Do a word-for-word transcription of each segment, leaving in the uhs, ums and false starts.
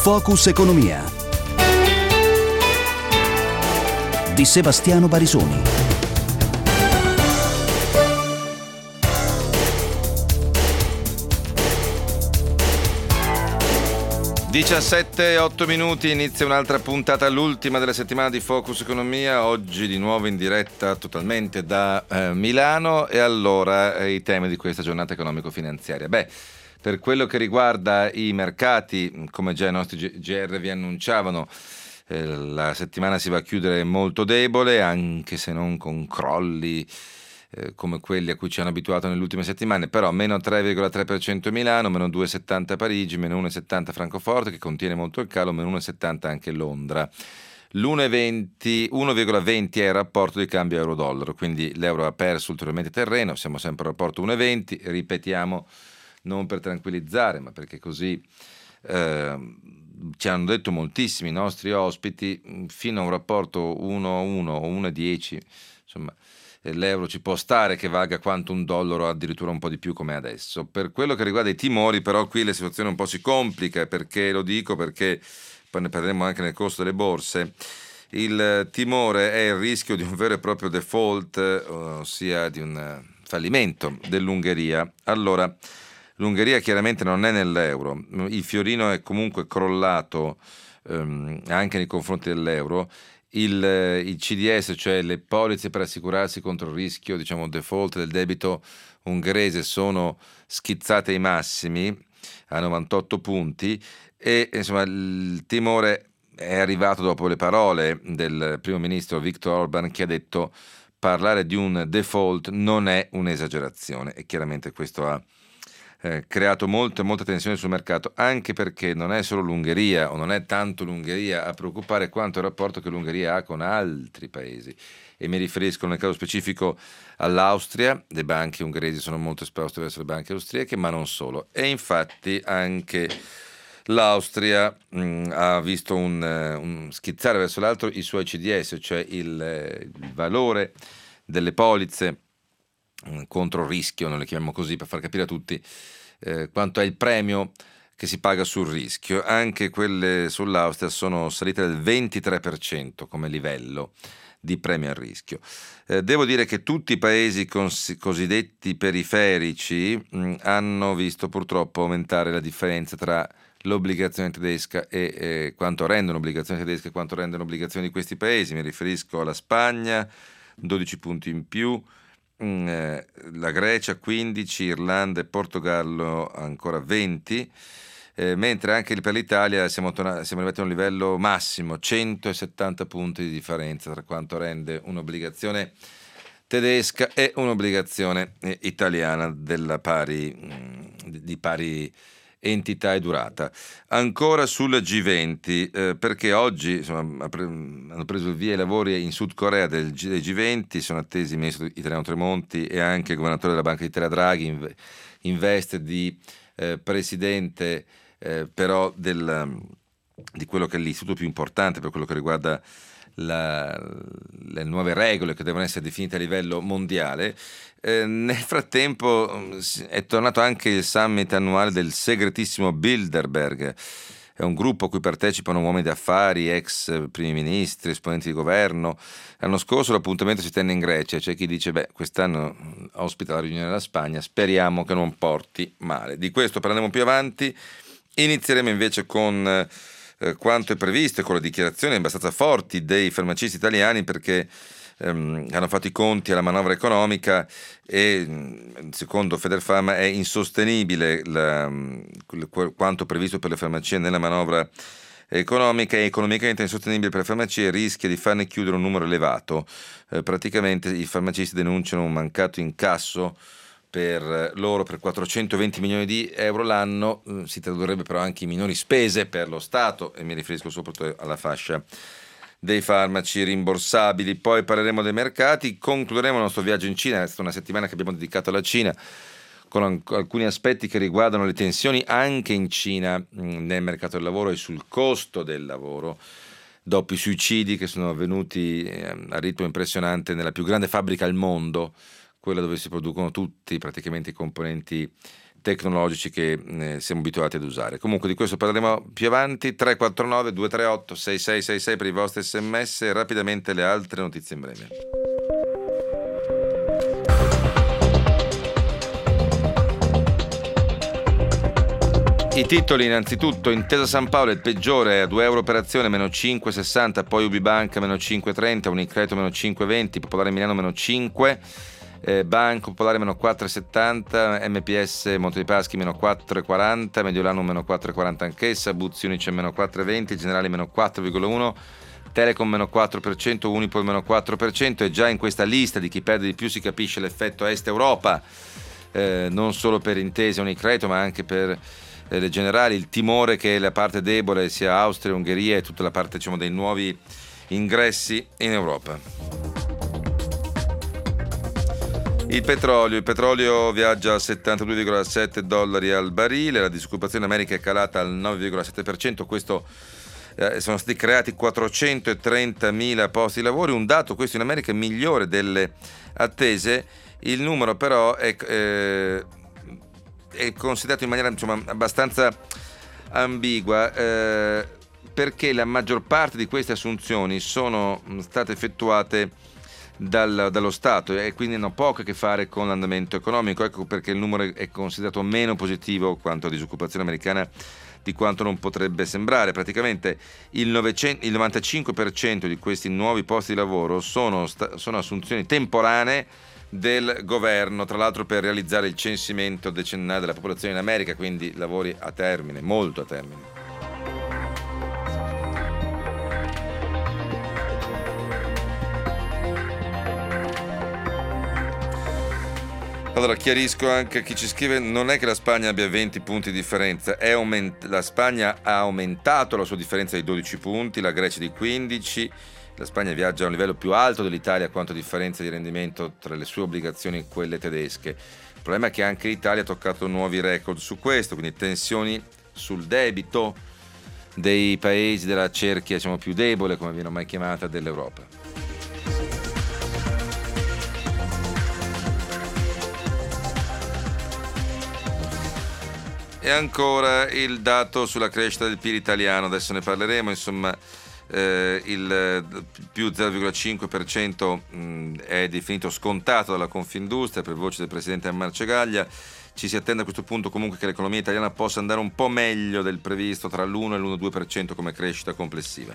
Focus Economia di Sebastiano Barisoni. diciassette e otto minuti, inizia un'altra puntata, l'ultima della settimana di Focus Economia, oggi di nuovo in diretta totalmente da eh, Milano. E allora eh, i temi di questa giornata economico-finanziaria. Beh, per quello che riguarda i mercati, come già i nostri G R vi annunciavano, eh, la settimana si va a chiudere molto debole, anche se non con crolli eh, come quelli a cui ci hanno abituato nelle ultime settimane, però meno tre virgola tre per cento Milano, meno due virgola settanta Parigi, meno uno virgola settanta Francoforte, che contiene molto il calo, meno uno virgola settanta anche Londra. L'uno virgola venti è il rapporto di cambio euro-dollaro, quindi l'euro ha perso ulteriormente terreno, siamo sempre al rapporto uno virgola venti, ripetiamo, non per tranquillizzare, ma perché così eh, ci hanno detto moltissimi nostri ospiti, fino a un rapporto uno a uno o uno virgola dieci, insomma, l'euro ci può stare che valga quanto un dollaro, addirittura un po' di più come adesso. Per quello che riguarda i timori, però, qui la situazione un po' si complica, perché lo dico perché poi ne parleremo anche nel corso delle borse. Il timore è il rischio di un vero e proprio default, ossia di un fallimento dell'Ungheria. Allora, l'Ungheria chiaramente non è nell'euro, il fiorino è comunque crollato ehm, anche nei confronti dell'euro. Il, il C D S, cioè le polizze per assicurarsi contro il rischio, diciamo, default del debito ungherese, sono schizzate ai massimi a novantotto punti e insomma il timore è arrivato dopo le parole del primo ministro Viktor Orban, che ha detto: parlare di un default non è un'esagerazione. E chiaramente questo ha Eh, creato molta, molta tensione sul mercato, anche perché non è solo l'Ungheria, o non è tanto l'Ungheria a preoccupare, quanto il rapporto che l'Ungheria ha con altri paesi. E mi riferisco nel caso specifico all'Austria. Le banche ungheresi sono molto esposte verso le banche austriache, ma non solo. E infatti anche l'Austria mh, ha visto un, un schizzare verso l'alto i suoi C D S, cioè il, il valore delle polizze contro il rischio, non le chiamiamo così per far capire a tutti eh, quanto è il premio che si paga sul rischio. Anche quelle sull'Austria sono salite del ventitré per cento come livello di premio al rischio. Eh, devo dire che tutti i paesi cons- cosiddetti periferici mh, hanno visto purtroppo aumentare la differenza tra l'obbligazione tedesca e eh, quanto rende un'obbligazione tedesca e quanto rende un'obbligazione di questi paesi. Mi riferisco alla Spagna, dodici punti in più, la Grecia quindici, Irlanda e Portogallo ancora venti, eh, mentre anche per l'Italia siamo, tornati, siamo arrivati a un livello massimo, centosettanta punti di differenza tra quanto rende un'obbligazione tedesca e un'obbligazione eh, italiana della pari, mh, di pari entità e durata. Ancora sul G venti, eh, perché oggi insomma, pre- hanno preso il via i lavori in Sud Corea del, G- del G venti, sono attesi il ministro italiano Tremonti e anche il governatore della Banca d'Italia Draghi in, in veste di eh, presidente eh, però del, di quello che è l'istituto più importante per quello che riguarda La, le nuove regole che devono essere definite a livello mondiale. Eh, nel frattempo è tornato anche il summit annuale del segretissimo Bilderberg. È un gruppo a cui partecipano uomini d'affari, ex primi ministri, esponenti di governo. L'anno scorso l'appuntamento si tenne in Grecia. C'è chi dice: beh, quest'anno ospita la riunione della Spagna, speriamo che non porti male. Di questo parleremo più avanti. Inizieremo invece con Eh, quanto è previsto, con le dichiarazioni abbastanza forti dei farmacisti italiani, perché ehm, hanno fatto i conti alla manovra economica e secondo Federfarma è insostenibile la, quanto previsto per le farmacie nella manovra economica, è economicamente insostenibile per le farmacie e rischia di farne chiudere un numero elevato. Eh, praticamente i farmacisti denunciano un mancato incasso per loro per quattrocentoventi milioni di euro l'anno, si tradurrebbe però anche in minori spese per lo Stato, e mi riferisco soprattutto alla fascia dei farmaci rimborsabili. Poi parleremo dei mercati, concluderemo il nostro viaggio in Cina. È stata una settimana che abbiamo dedicato alla Cina, con alcuni aspetti che riguardano le tensioni anche in Cina nel mercato del lavoro e sul costo del lavoro, dopo i suicidi che sono avvenuti a ritmo impressionante nella più grande fabbrica al mondo, quella dove si producono tutti praticamente i componenti tecnologici che eh, siamo abituati ad usare. Comunque di questo parleremo più avanti. Tre quattro nove due tre otto sei sei sei sei per i vostri sms. Rapidamente le altre notizie in breve. I titoli innanzitutto: Intesa San Paolo è il peggiore, a due euro per azione, meno cinque virgola sessanta, poi Ubibanca meno cinque virgola trenta, Unicredito meno cinque virgola venti, Popolare Milano meno cinque, eh, Banco Popolare meno quattro virgola settanta, M P S Monte dei Paschi meno quattro virgola quaranta, Mediolanum meno quattro virgola quaranta anch'essa, Buzzi Unicem meno quattro virgola venti, Generali meno quattro virgola uno, Telecom meno quattro per cento, Unipol meno quattro per cento. E già in questa lista di chi perde di più si capisce l'effetto Est Europa, eh, non solo per Intesa Unicredito ma anche per le generali, il timore che la parte debole sia Austria, Ungheria e tutta la parte, diciamo, dei nuovi ingressi in Europa. Il petrolio, il petrolio viaggia a settantadue virgola sette dollari al barile, la disoccupazione in America è calata al nove virgola sette per cento, questo eh, sono stati creati quattrocentotrentamila posti di lavoro, un dato questo in America migliore delle attese. Il numero però è eh, è considerato in maniera, insomma, abbastanza ambigua, eh, perché la maggior parte di queste assunzioni sono state effettuate dal, dallo Stato e quindi hanno poco a che fare con l'andamento economico. Ecco perché il numero è considerato meno positivo quanto a disoccupazione americana di quanto non potrebbe sembrare. Praticamente il, novecento, il novantacinque per cento di questi nuovi posti di lavoro sono, sono assunzioni temporanee del governo, tra l'altro per realizzare il censimento decennale della popolazione in America, quindi lavori a termine, molto a termine. Allora chiarisco anche a chi ci scrive: non è che la Spagna abbia venti punti di differenza, è aument- la Spagna ha aumentato la sua differenza di dodici punti, la Grecia di quindici. La Spagna viaggia a un livello più alto dell'Italia quanto a differenza di rendimento tra le sue obbligazioni e quelle tedesche. Il problema è che anche l'Italia ha toccato nuovi record su questo, quindi tensioni sul debito dei paesi della cerchia, diciamo, più debole, come viene mai chiamata, dell'Europa. E ancora il dato sulla crescita del P I L italiano, adesso ne parleremo, insomma. Eh, il più zero virgola cinque per cento mh, è definito scontato dalla Confindustria per voce del presidente Marcegaglia. Ci si attende a questo punto comunque che l'economia italiana possa andare un po' meglio del previsto, tra l'uno e l'uno virgola due per cento come crescita complessiva.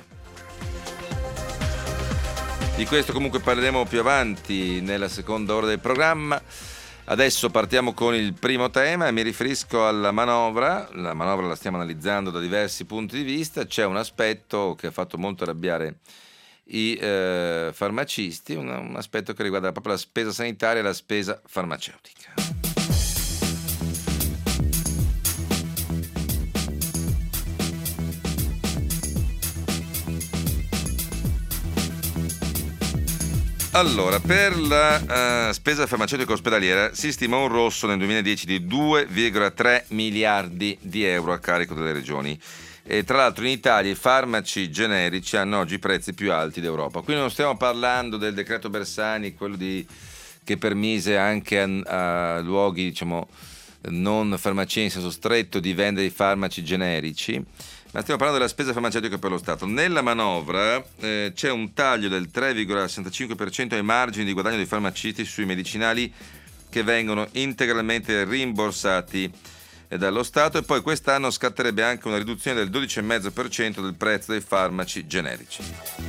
Di questo comunque parleremo più avanti nella seconda ora del programma. Adesso partiamo con il primo tema e mi riferisco alla manovra. La manovra la stiamo analizzando da diversi punti di vista. C'è un aspetto che ha fatto molto arrabbiare i eh, farmacisti, un, un aspetto che riguarda proprio la spesa sanitaria e la spesa farmaceutica. Allora, per la uh, spesa farmaceutica ospedaliera si stima un rosso nel duemiladieci di due virgola tre miliardi di euro a carico delle regioni. E tra l'altro in Italia i farmaci generici hanno oggi i prezzi più alti d'Europa. Qui non stiamo parlando del decreto Bersani, quello di, che permise anche a, a luoghi, diciamo, non farmacie in senso stretto di vendere i farmaci generici, ma stiamo parlando della spesa farmaceutica per lo Stato. Nella manovra eh, c'è un taglio del tre virgola sessantacinque per cento ai margini di guadagno dei farmacisti sui medicinali che vengono integralmente rimborsati eh, dallo Stato, e poi quest'anno scatterebbe anche una riduzione del dodici virgola cinque per cento del prezzo dei farmaci generici.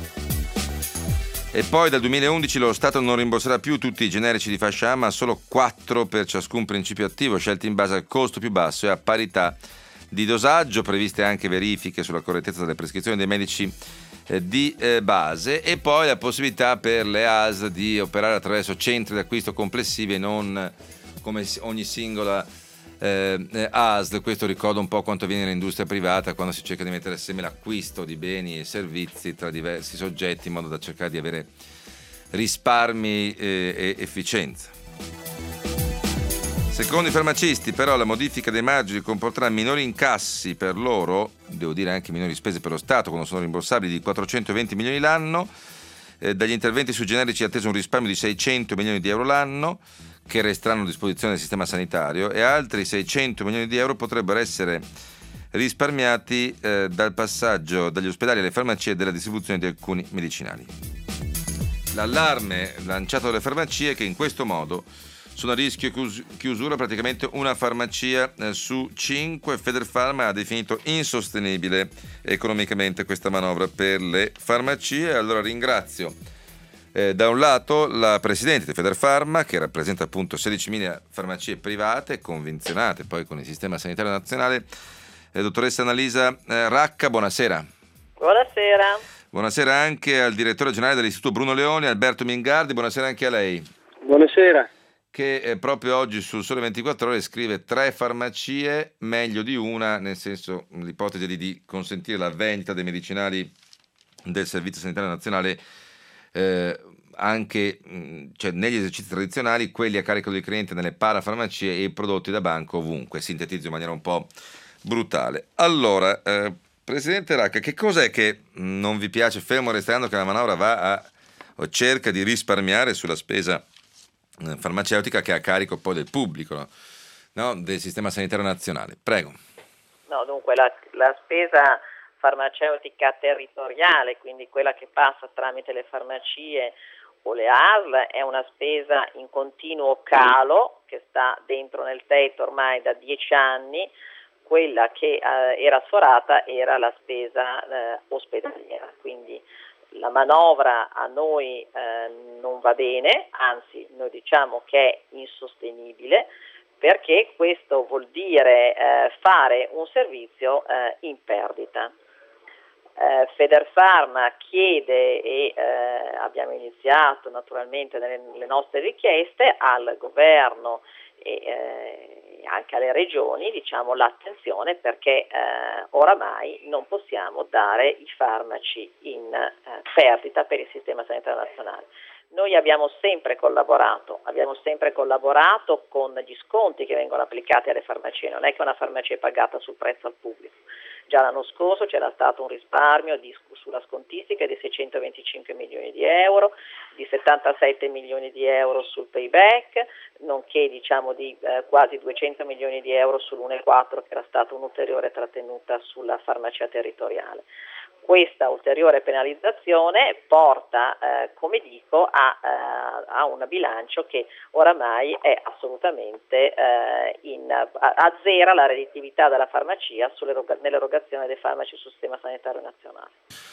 E poi dal duemilaundici lo Stato non rimborserà più tutti i generici di fascia A, ma solo quattro per ciascun principio attivo, scelti in base al costo più basso e a parità di dosaggio, previste anche verifiche sulla correttezza delle prescrizioni dei medici eh, di eh, base, e poi la possibilità per le A S L di operare attraverso centri d'acquisto complessivi e non come ogni singola eh, A S L. Questo ricorda un po' quanto avviene nell'industria privata, quando si cerca di mettere assieme l'acquisto di beni e servizi tra diversi soggetti in modo da cercare di avere risparmi eh, e efficienza. Secondo i farmacisti, però, la modifica dei margini comporterà minori incassi per loro, devo dire anche minori spese per lo Stato, quando sono rimborsabili, di quattrocentoventi milioni l'anno. Eh, dagli interventi sui generici è atteso un risparmio di seicento milioni di euro l'anno, che resteranno a disposizione del sistema sanitario, e altri seicento milioni di euro potrebbero essere risparmiati eh, dal passaggio dagli ospedali alle farmacie e della distribuzione di alcuni medicinali. L'allarme lanciato dalle farmacie, che in questo modo sono a rischio chiusura praticamente una farmacia eh, su cinque. Federfarma ha definito insostenibile economicamente questa manovra per le farmacie. Allora ringrazio eh, da un lato la presidente di Federfarma, che rappresenta appunto sedicimila farmacie private convenzionate poi con il sistema sanitario nazionale, eh, dottoressa Annalisa eh, Racca. Buonasera. Buonasera. Buonasera anche al direttore generale dell'Istituto Bruno Leoni, Alberto Mingardi. Buonasera anche a lei. Buonasera. Che eh, proprio oggi sul Sole ventiquattro Ore scrive: tre farmacie meglio di una, nel senso l'ipotesi di, di consentire la vendita dei medicinali del Servizio Sanitario Nazionale eh, anche mh, cioè negli esercizi tradizionali, quelli a carico del cliente nelle parafarmacie e i prodotti da banco ovunque. Sintetizzo in maniera un po' brutale. Allora, eh, Presidente Racca, che cos'è che non vi piace, fermo restando che la manovra va a o cerca di risparmiare sulla spesa farmaceutica che è a carico poi del pubblico, no? No? Del sistema sanitario nazionale? Prego. No, dunque la, la spesa farmaceutica territoriale, quindi quella che passa tramite le farmacie o le A S L, è una spesa in continuo calo che sta dentro nel tetto ormai da dieci anni. Quella che eh, era sforata era la spesa eh, ospedaliera, quindi la manovra a noi eh, non va bene, anzi noi diciamo che è insostenibile, perché questo vuol dire eh, fare un servizio eh, in perdita. Eh, Federfarma chiede e eh, abbiamo iniziato naturalmente nelle, le nostre richieste al governo e eh, anche alle regioni, diciamo, l'attenzione, perché eh, oramai non possiamo dare i farmaci in eh, perdita per il sistema sanitario nazionale. Noi abbiamo sempre collaborato, abbiamo sempre collaborato con gli sconti che vengono applicati alle farmacie, non è che una farmacia è pagata sul prezzo al pubblico. Già l'anno scorso c'era stato un risparmio di, sulla scontistica di seicentoventicinque milioni di euro, di settantasette milioni di euro sul payback, nonché diciamo di eh, quasi duecento milioni di euro sull'uno virgola quattro, che era stata un'ulteriore trattenuta sulla farmacia territoriale. Questa ulteriore penalizzazione porta, eh, come dico, a, eh, a un bilancio che oramai è assolutamente eh, in, azzera la redditività della farmacia nell'erogazione dei farmaci sul sistema sanitario nazionale.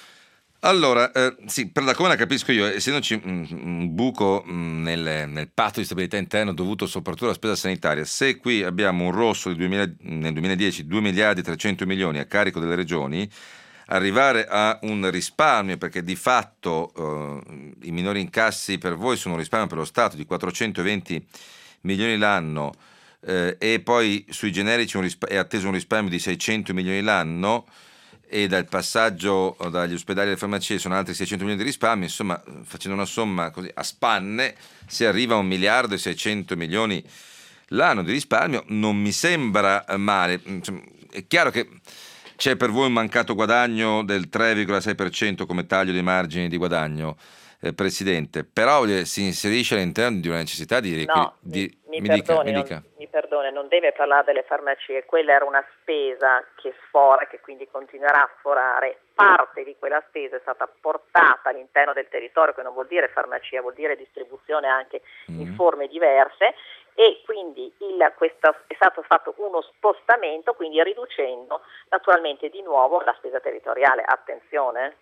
Allora, eh, sì, per la come la capisco io, essendoci un, un buco mh, nel, nel patto di stabilità interno dovuto soprattutto alla spesa sanitaria, se qui abbiamo un rosso del duemila, nel duemiladieci due miliardi e trecento milioni a carico delle regioni, arrivare a un risparmio, perché di fatto eh, i minori incassi per voi sono un risparmio per lo Stato di quattrocentoventi milioni l'anno, eh, e poi sui generici un risp- è atteso un risparmio di seicento milioni l'anno, e dal passaggio dagli ospedali alle farmacie sono altri seicento milioni di risparmio. Insomma, facendo una somma così a spanne, si arriva a un miliardo e seicento milioni l'anno di risparmio. Non mi sembra male. Insomma, è chiaro che c'è per voi un mancato guadagno del tre virgola sei per cento come taglio dei margini di guadagno, eh, Presidente, però eh, si inserisce all'interno di una necessità di... No, di mi, mi, perdoni, dica, mi, non, dica. mi perdoni, non deve parlare delle farmacie, quella era una spesa che sfora, che quindi continuerà a sforare. Parte di quella spesa è stata portata all'interno del territorio, che non vuol dire farmacia, vuol dire distribuzione anche mm. in forme diverse, e quindi il, questo è stato fatto uno spostamento, quindi riducendo naturalmente di nuovo la spesa territoriale. Attenzione.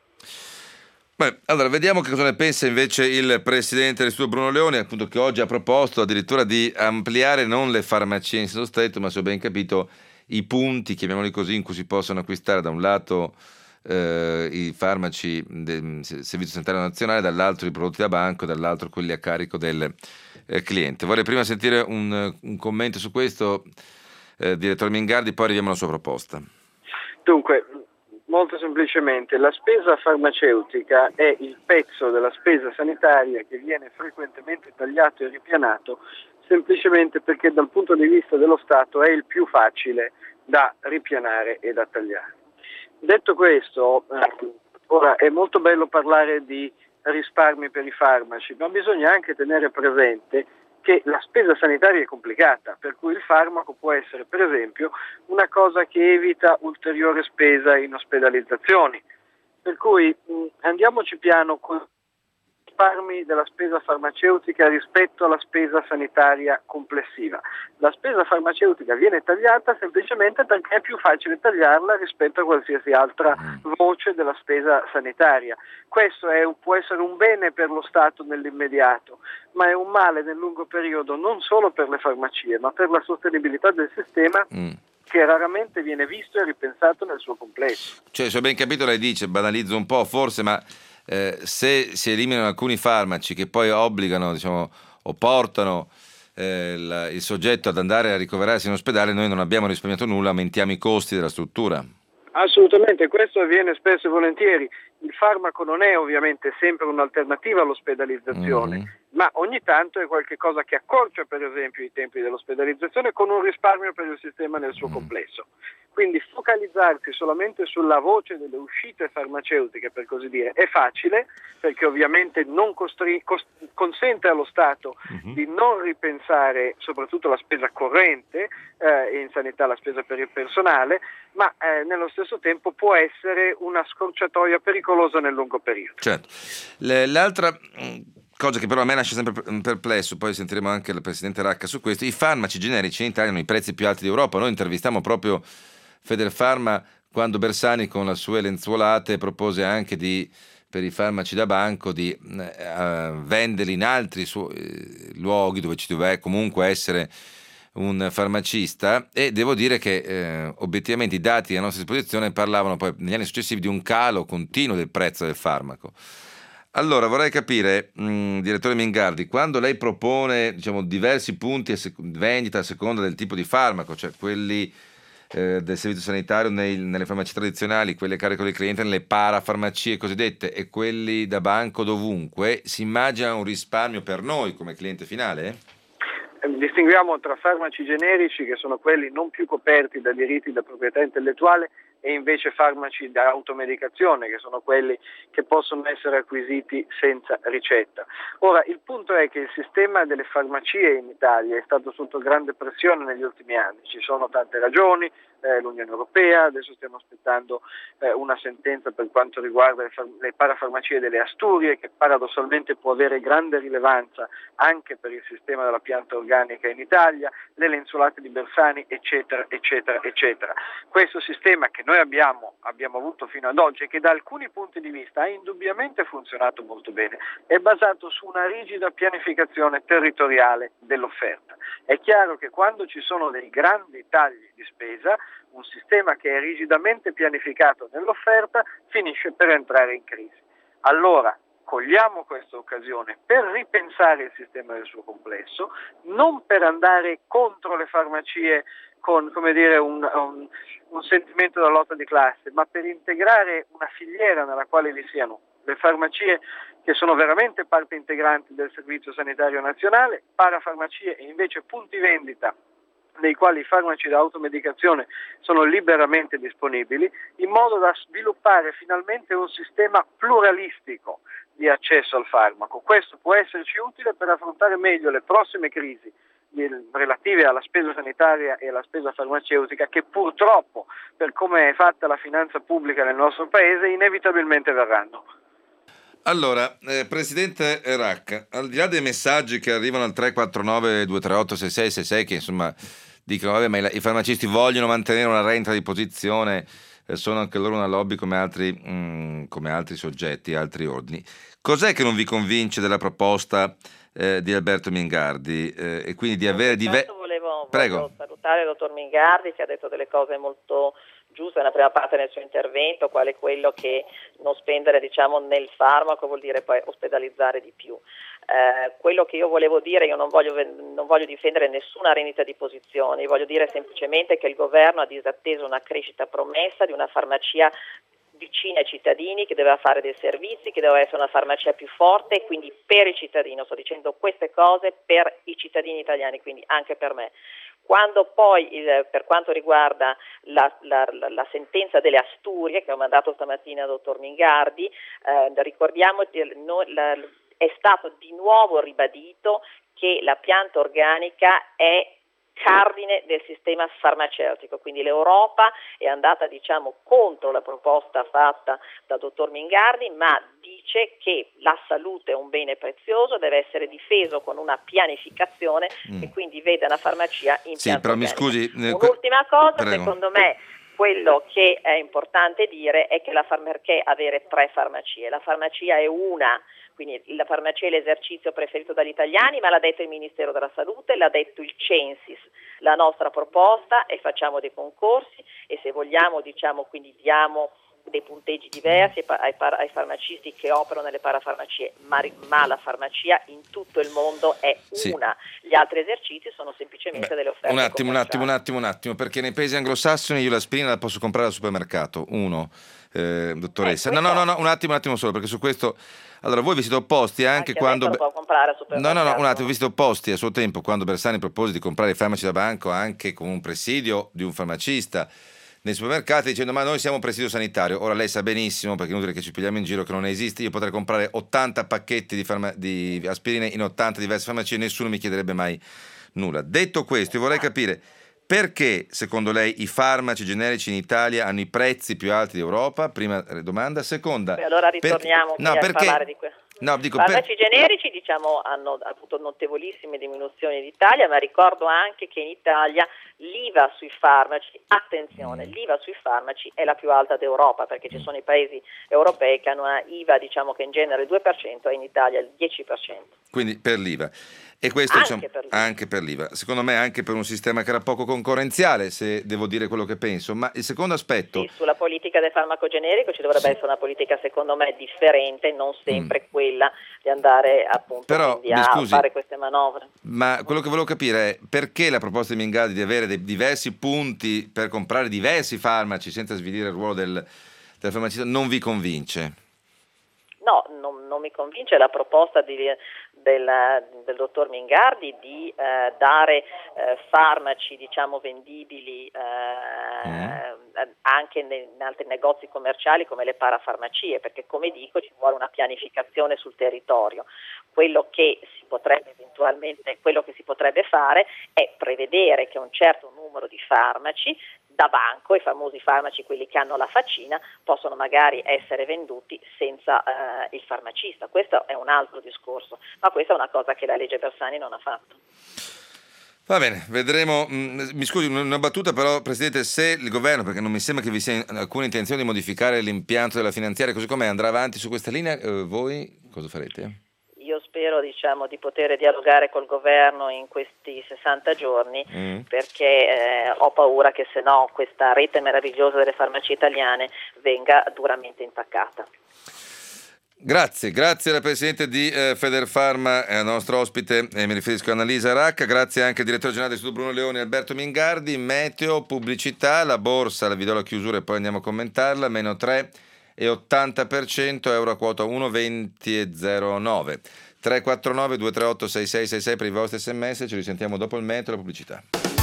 Beh, allora vediamo che cosa ne pensa invece il presidente dell'Istituto Bruno Leoni, appunto, che oggi ha proposto addirittura di ampliare non le farmacie in senso stretto, ma se ho ben capito i punti, chiamiamoli così, in cui si possono acquistare da un lato eh, i farmaci del Servizio Sanitario Nazionale, dall'altro i prodotti da banco, dall'altro quelli a carico del eh, cliente. Vorrei prima sentire un, un commento su questo, eh, direttore Mingardi, poi arriviamo alla sua proposta. Dunque, molto semplicemente, la spesa farmaceutica è il pezzo della spesa sanitaria che viene frequentemente tagliato e ripianato semplicemente perché dal punto di vista dello Stato è il più facile da ripianare e da tagliare. Detto questo, eh, ora è molto bello parlare di risparmi per i farmaci, ma bisogna anche tenere presente che la spesa sanitaria è complicata, per cui il farmaco può essere per esempio una cosa che evita ulteriore spesa in ospedalizzazioni. Per cui mh, andiamoci piano con i risparmi della spesa farmaceutica rispetto alla spesa sanitaria complessiva. La spesa farmaceutica viene tagliata semplicemente perché è più facile tagliarla rispetto a qualsiasi altra voce della spesa sanitaria. Questo è, può essere un bene per lo Stato nell'immediato, ma è un male nel lungo periodo non solo per le farmacie, ma per la sostenibilità del sistema. Mm. che raramente viene visto e ripensato nel suo complesso. Cioè, se ho ben capito, lei dice, banalizzo un po' forse, ma eh, se si eliminano alcuni farmaci che poi obbligano, diciamo, o portano eh, il, il soggetto ad andare a ricoverarsi in ospedale, noi non abbiamo risparmiato nulla, aumentiamo i costi della struttura. Assolutamente, questo avviene spesso e volentieri. Il farmaco non è ovviamente sempre un'alternativa all'ospedalizzazione, mm-hmm. ma ogni tanto è qualche cosa che accorcia per esempio i tempi dell'ospedalizzazione con un risparmio per il sistema nel suo mm. complesso. Quindi focalizzarsi solamente sulla voce delle uscite farmaceutiche, per così dire, è facile, perché ovviamente non costri- cost- consente allo Stato uh-huh. di non ripensare soprattutto la spesa corrente eh, e in sanità la spesa per il personale, ma eh, nello stesso tempo può essere una scorciatoia pericolosa nel lungo periodo. Certo. Le, l'altra cosa che però a me lascia sempre perplesso, poi sentiremo anche il Presidente Racca su questo, i farmaci generici in Italia hanno i prezzi più alti d'Europa. Noi intervistiamo proprio Federfarma quando Bersani con le sue lenzuolate propose anche di, per i farmaci da banco di eh, venderli in altri su, eh, luoghi dove ci doveva comunque essere un farmacista, e devo dire che eh, obiettivamente i dati a nostra disposizione parlavano poi negli anni successivi di un calo continuo del prezzo del farmaco. Allora vorrei capire, mh, direttore Mingardi, quando lei propone, diciamo, diversi punti di sec- vendita a seconda del tipo di farmaco, cioè quelli eh, del servizio sanitario nei, nelle farmacie tradizionali, quelli a carico del cliente nelle parafarmacie cosiddette e quelli da banco dovunque, si immagina un risparmio per noi come cliente finale? Distinguiamo tra farmaci generici, che sono quelli non più coperti da diritti da proprietà intellettuale, e invece farmaci da automedicazione, che sono quelli che possono essere acquisiti senza ricetta. Ora, il punto è che il sistema delle farmacie in Italia è stato sotto grande pressione negli ultimi anni, ci sono tante ragioni, eh, l'Unione Europea, adesso stiamo aspettando eh, una sentenza per quanto riguarda le, far- le parafarmacie delle Asturie, che paradossalmente può avere grande rilevanza anche per il sistema della pianta organica in Italia, le lenzuolate di Bersani, eccetera, eccetera, eccetera. Questo sistema che noi abbiamo, abbiamo avuto fino ad oggi e che da alcuni punti di vista ha indubbiamente funzionato molto bene, è basato su una rigida pianificazione territoriale dell'offerta. È chiaro che quando ci sono dei grandi tagli di spesa, un sistema che è rigidamente pianificato nell'offerta finisce per entrare in crisi. Allora, cogliamo questa occasione per ripensare il sistema nel suo complesso, non per andare contro le farmacie con, come dire, un, un, un sentimento da lotta di classe, ma per integrare una filiera nella quale vi siano le farmacie che sono veramente parte integrante del Servizio Sanitario Nazionale, parafarmacie e invece punti vendita nei quali i farmaci da automedicazione sono liberamente disponibili, in modo da sviluppare finalmente un sistema pluralistico di accesso al farmaco. Questo può esserci utile per affrontare meglio le prossime crisi relative alla spesa sanitaria e alla spesa farmaceutica, che purtroppo, per come è fatta la finanza pubblica nel nostro paese, inevitabilmente verranno. Allora, eh, Presidente Racca, al di là dei messaggi che arrivano al tre quattro nove due tre otto sei sei sei sei, che insomma dicono vabbè, ma i, i farmacisti vogliono mantenere una renta di posizione, eh, sono anche loro una lobby come altri, mh, come altri soggetti, altri ordini. Cos'è che non vi convince della proposta eh, di Alberto Mingardi eh, e quindi di avere dive- volevo, Prego. volevo salutare il dottor Mingardi, che ha detto delle cose molto giuste nella prima parte del suo intervento, quale quello che non spendere, diciamo, nel farmaco vuol dire poi ospedalizzare di più. Eh, quello che io volevo dire, io non voglio, non voglio difendere nessuna rendita di posizioni, voglio dire semplicemente che il governo ha disatteso una crescita promessa di una farmacia vicina ai cittadini, che doveva fare dei servizi, che doveva essere una farmacia più forte, quindi per il cittadino. Sto dicendo queste cose per i cittadini italiani, quindi anche per me. Quando poi, il, per quanto riguarda la, la, la, la sentenza delle Asturie, che ho mandato stamattina al dottor Mingardi, eh, ricordiamo che no, la, è stato di nuovo ribadito che la pianta organica è cardine del sistema farmaceutico, quindi l'Europa è andata diciamo contro la proposta fatta dal dottor Mingardi, ma dice che la salute è un bene prezioso, deve essere difeso con una pianificazione mm. e quindi vede una farmacia in sì, però mi scusi, un'ultima cosa, prego. Secondo me quello che è importante dire è che la perché avere tre farmacie, la farmacia è una. Quindi la farmacia è l'esercizio preferito dagli italiani, ma l'ha detto il Ministero della Salute, l'ha detto il Censis. La nostra proposta è facciamo dei concorsi e se vogliamo diciamo quindi diamo dei punteggi diversi ai, par- ai farmacisti che operano nelle parafarmacie, ma, ma la farmacia in tutto il mondo è sì. una. Gli altri esercizi sono semplicemente Beh, delle offerte un attimo, un attimo, un attimo, un attimo, perché nei paesi anglosassoni io l'aspirina la posso comprare al supermercato, uno, eh, dottoressa. Eh, no, no, no, no, un attimo, un attimo solo, perché su questo... Allora, voi vi siete opposti anche, anche quando... Può comprare al supermercato. No, no, no, un attimo, vi siete opposti a suo tempo quando Bersani propose di comprare i farmaci da banco anche con un presidio di un farmacista nei supermercati dicendo ma noi siamo un presidio sanitario. Ora lei sa benissimo, perché è inutile che ci pigliamo in giro, che non esiste. Io potrei comprare ottanta pacchetti di, farma- di aspirine in ottanta diverse farmacie e nessuno mi chiederebbe mai nulla. Detto questo, io vorrei capire perché secondo lei i farmaci generici in Italia hanno i prezzi più alti d'Europa? Prima domanda. Seconda, Beh, allora ritorniamo perché, no, a perché, parlare di questo. No, dico, I farmaci per... generici diciamo hanno avuto notevolissime diminuzioni in Italia, ma ricordo anche che in Italia l'I V A sui farmaci, attenzione, l'I V A sui farmaci è la più alta d'Europa, perché ci sono i paesi europei che hanno una I V A diciamo che in genere il due per cento e in Italia il dieci per cento. Quindi per l'I V A. E questo anche, diciamo, per l'I V A. anche per l'I V A. Secondo me anche per un sistema che era poco concorrenziale, se devo dire quello che penso. Ma il secondo aspetto... Sì, sulla politica del farmaco generico ci dovrebbe sì. essere una politica secondo me differente, non sempre mm. quella di andare appunto Però, a scusi, fare queste manovre. Ma quello che volevo capire è perché la proposta di Mingardi di avere dei diversi punti per comprare diversi farmaci senza svilire il ruolo del, del farmacista non vi convince? No, non, non mi convince la proposta di, del, del dottor Mingardi di eh, dare eh, farmaci diciamo vendibili eh, mm. anche in altri negozi commerciali come le parafarmacie, perché come dico ci vuole una pianificazione sul territorio. Quello che si potrebbe eventualmente, quello che si potrebbe fare è prevedere che un certo numero di farmaci da banco, i famosi farmaci, quelli che hanno la faccina, possono magari essere venduti senza eh, il farmacista. Questo è un altro discorso, ma questa è una cosa che la legge Bersani non ha fatto. Va bene, vedremo. Mi scusi, una battuta però, Presidente, se il governo, perché non mi sembra che vi sia alcuna intenzione di modificare l'impianto della finanziaria, così come andrà avanti su questa linea, eh, voi cosa farete? Io spero diciamo, di poter dialogare col governo in questi sessanta giorni mm. perché eh, ho paura che se no questa rete meravigliosa delle farmacie italiane venga duramente intaccata. Grazie, grazie alla Presidente di eh, Federfarma e al nostro ospite, eh, mi riferisco a Annalisa Racca, grazie anche al Direttore Generale dell'Istituto Bruno Leoni e Alberto Mingardi. Meteo, pubblicità, la borsa, vi do la chiusura e poi andiamo a commentarla, meno tre e ottanta per cento, euro a quota uno virgola venti e zero nove. tre quattro nove due tre otto sei sei sei sei per i vostri sms, ci risentiamo dopo il meteo e la pubblicità.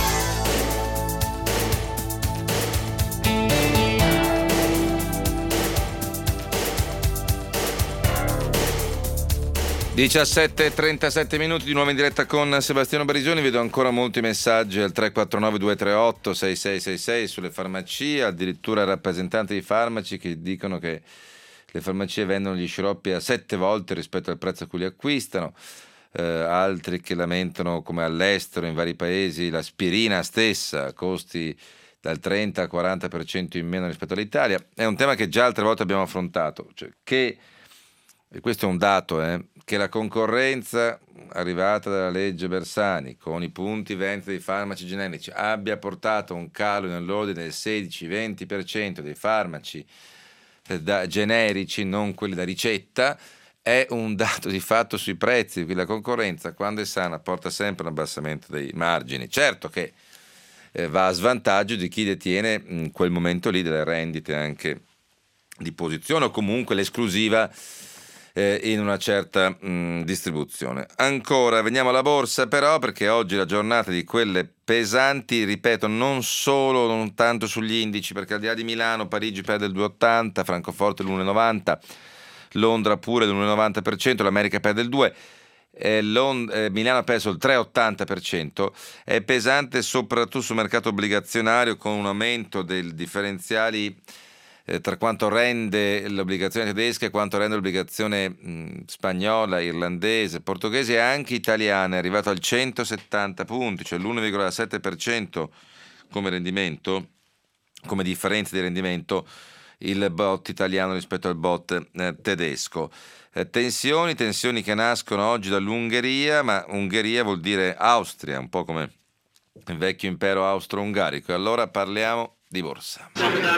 diciassette e trentasette minuti di nuovo in diretta con Sebastiano Barisoni. Vedo ancora molti messaggi al tre quattro nove due tre otto sei sei sei sei sulle farmacie, addirittura rappresentanti di farmaci che dicono che le farmacie vendono gli sciroppi a sette volte rispetto al prezzo a cui li acquistano, eh, altri che lamentano come all'estero in vari paesi l'aspirina stessa costi dal trenta al quaranta per cento in meno rispetto all'Italia. È un tema che già altre volte abbiamo affrontato, cioè che, e questo è un dato, eh, che la concorrenza arrivata dalla legge Bersani con i punti vendita dei farmaci generici abbia portato un calo nell'ordine del sedici venti per cento dei farmaci da generici, non quelli da ricetta, è un dato di fatto sui prezzi. Quindi la concorrenza, quando è sana, porta sempre un abbassamento dei margini. Certo che eh, va a svantaggio di chi detiene in quel momento lì delle rendite anche di posizione o comunque l'esclusiva eh, in una certa mh, distribuzione. Ancora, veniamo alla borsa però, perché oggi è la giornata di quelle pesanti, ripeto, non solo, non tanto sugli indici, perché al di là di Milano, Parigi perde il due virgola ottanta, Francoforte l'uno virgola novanta, Londra pure l'uno virgola novanta per cento, l'America perde il due per cento. eh, Lond- eh, Milano ha perso il tre virgola ottanta per cento, è pesante soprattutto sul mercato obbligazionario con un aumento dei differenziali eh, tra quanto rende l'obbligazione tedesca e quanto rende l'obbligazione mh, spagnola, irlandese, portoghese e anche italiana, è arrivato al centosettanta punti, cioè l'uno virgola sette per cento come rendimento, come differenza di rendimento, il bot italiano rispetto al bot eh, tedesco. Eh, tensioni, tensioni che nascono oggi dall'Ungheria, ma Ungheria vuol dire Austria, un po' come il vecchio impero austro-ungarico. E allora parliamo di borsa.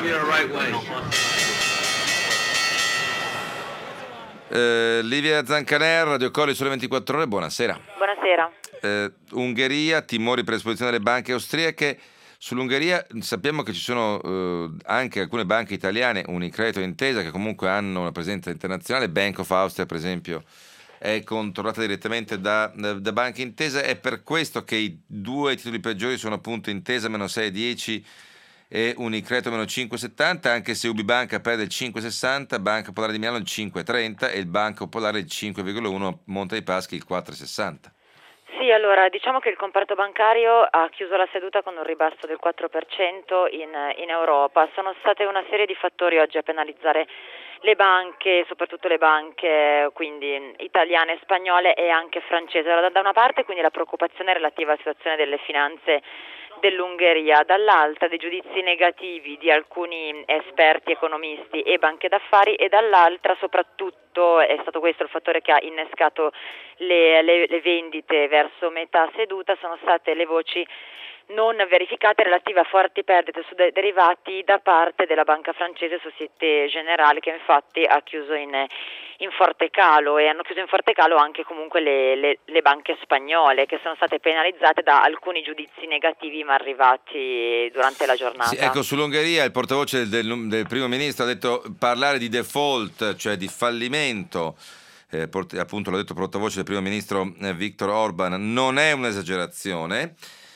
Eh, Livia Zancaner, Radio Colli Sole ventiquattro Ore, buonasera. Buonasera. Eh, Ungheria, timori per l'esposizione delle banche austriache. Sull'Ungheria sappiamo che ci sono eh, anche alcune banche italiane, Unicredit e Intesa, che comunque hanno una presenza internazionale. Bank of Austria, per esempio, è controllata direttamente da, da, da Banca Intesa. È per questo che i due titoli peggiori sono appunto Intesa meno sei virgola dieci e Unicredit meno cinque virgola settanta, anche se UbiBanca perde il cinque virgola sessanta, Banca Popolare di Milano il cinque virgola trenta e il Banco Popolare il cinque virgola uno, Monte dei Paschi il quattro virgola sessanta. Sì, allora diciamo che il comparto bancario ha chiuso la seduta con un ribasso del quattro per cento in, in Europa. Sono state una serie di fattori oggi a penalizzare le banche, soprattutto le banche quindi italiane, spagnole e anche francesi. Allora, da una parte quindi la preoccupazione relativa alla situazione delle finanze dell'Ungheria, dall'altra dei giudizi negativi di alcuni esperti, economisti e banche d'affari, e dall'altra soprattutto è stato questo il fattore che ha innescato le, le, le vendite verso metà seduta, sono state le voci non verificate relative a forti perdite su de- derivati da parte della banca francese Société Générale, che infatti ha chiuso in, in forte calo, e hanno chiuso in forte calo anche comunque le, le, le banche spagnole, che sono state penalizzate da alcuni giudizi negativi ma arrivati durante la giornata. Sì, ecco, sull'Ungheria il portavoce del, del, del primo ministro ha detto parlare di default, cioè di fallimento, eh, port- appunto l'ha detto il portavoce del primo ministro eh, Viktor Orban, non è un'esagerazione.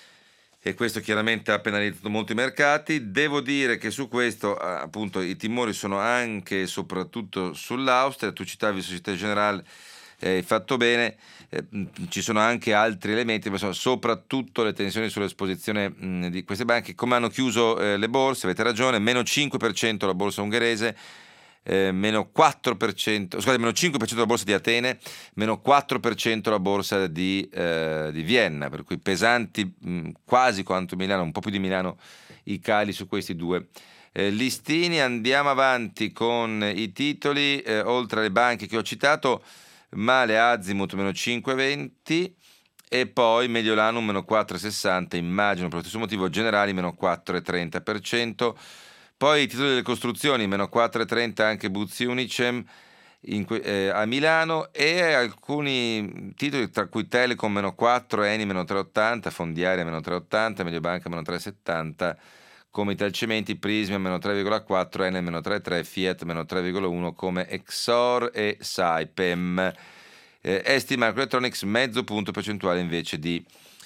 E questo chiaramente ha penalizzato molti mercati. Devo dire che su questo appunto i timori sono anche e soprattutto sull'Austria. Tu citavi Société Générale, eh, hai fatto bene, eh, ci sono anche altri elementi, ma sono soprattutto le tensioni sull'esposizione mh, di queste banche. Come hanno chiuso eh, le borse, avete ragione, meno cinque per cento la borsa ungherese, Eh, meno quattro per cento, scusate, meno cinque per cento la borsa di Atene, meno quattro per cento la borsa di, eh, di Vienna, per cui pesanti mh, quasi quanto Milano, un po' più di Milano, i cali su questi due eh, listini. Andiamo avanti con i titoli, eh, oltre alle banche che ho citato, Male Azimut meno cinque virgola venti e poi Mediolanum meno quattro virgola sessanta, immagino per lo stesso motivo, Generali meno quattro virgola trenta per cento. Poi i titoli delle costruzioni, meno quattro virgola trenta anche Buzzi Unicem in, eh, a Milano, e alcuni titoli tra cui Telecom meno quattro, Eni meno tre virgola ottanta, Fondiaria meno tre virgola ottanta, Mediobanca meno tre virgola settanta, come Italcementi, Prisma meno tre virgola quattro, Enel meno tre virgola tre, Fiat meno tre virgola uno come Exor e Saipem. Eh, ST Microelectronics mezzo punto percentuale invece di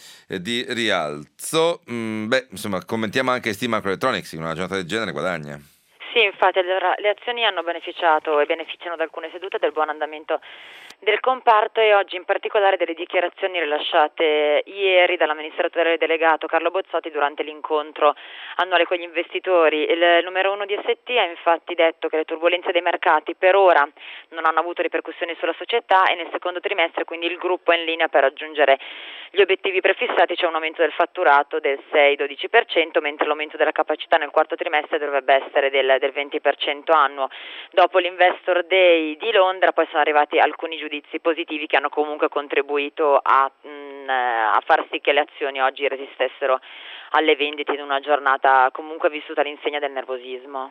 di rialzo. Mm, beh, insomma, commentiamo anche ST Microelectronics, in una giornata del genere guadagna. Sì, infatti allora, le azioni hanno beneficiato e beneficiano da alcune sedute del buon andamento del comparto, e oggi in particolare delle dichiarazioni rilasciate ieri dall'amministratore delegato Carlo Bozzotti durante l'incontro annuale con gli investitori. Il numero uno di S T ha infatti detto che le turbolenze dei mercati per ora non hanno avuto ripercussioni sulla società, e nel secondo trimestre quindi il gruppo è in linea per raggiungere gli obiettivi prefissati. C'è un aumento del fatturato del sei dodici per cento, mentre l'aumento della capacità nel quarto trimestre dovrebbe essere del, del venti per cento annuo. Dopo l'Investor Day di Londra poi sono arrivati alcuni giudizi positivi che hanno comunque contribuito a, mh, a far sì che le azioni oggi resistessero alle vendite in una giornata comunque vissuta all'insegna del nervosismo.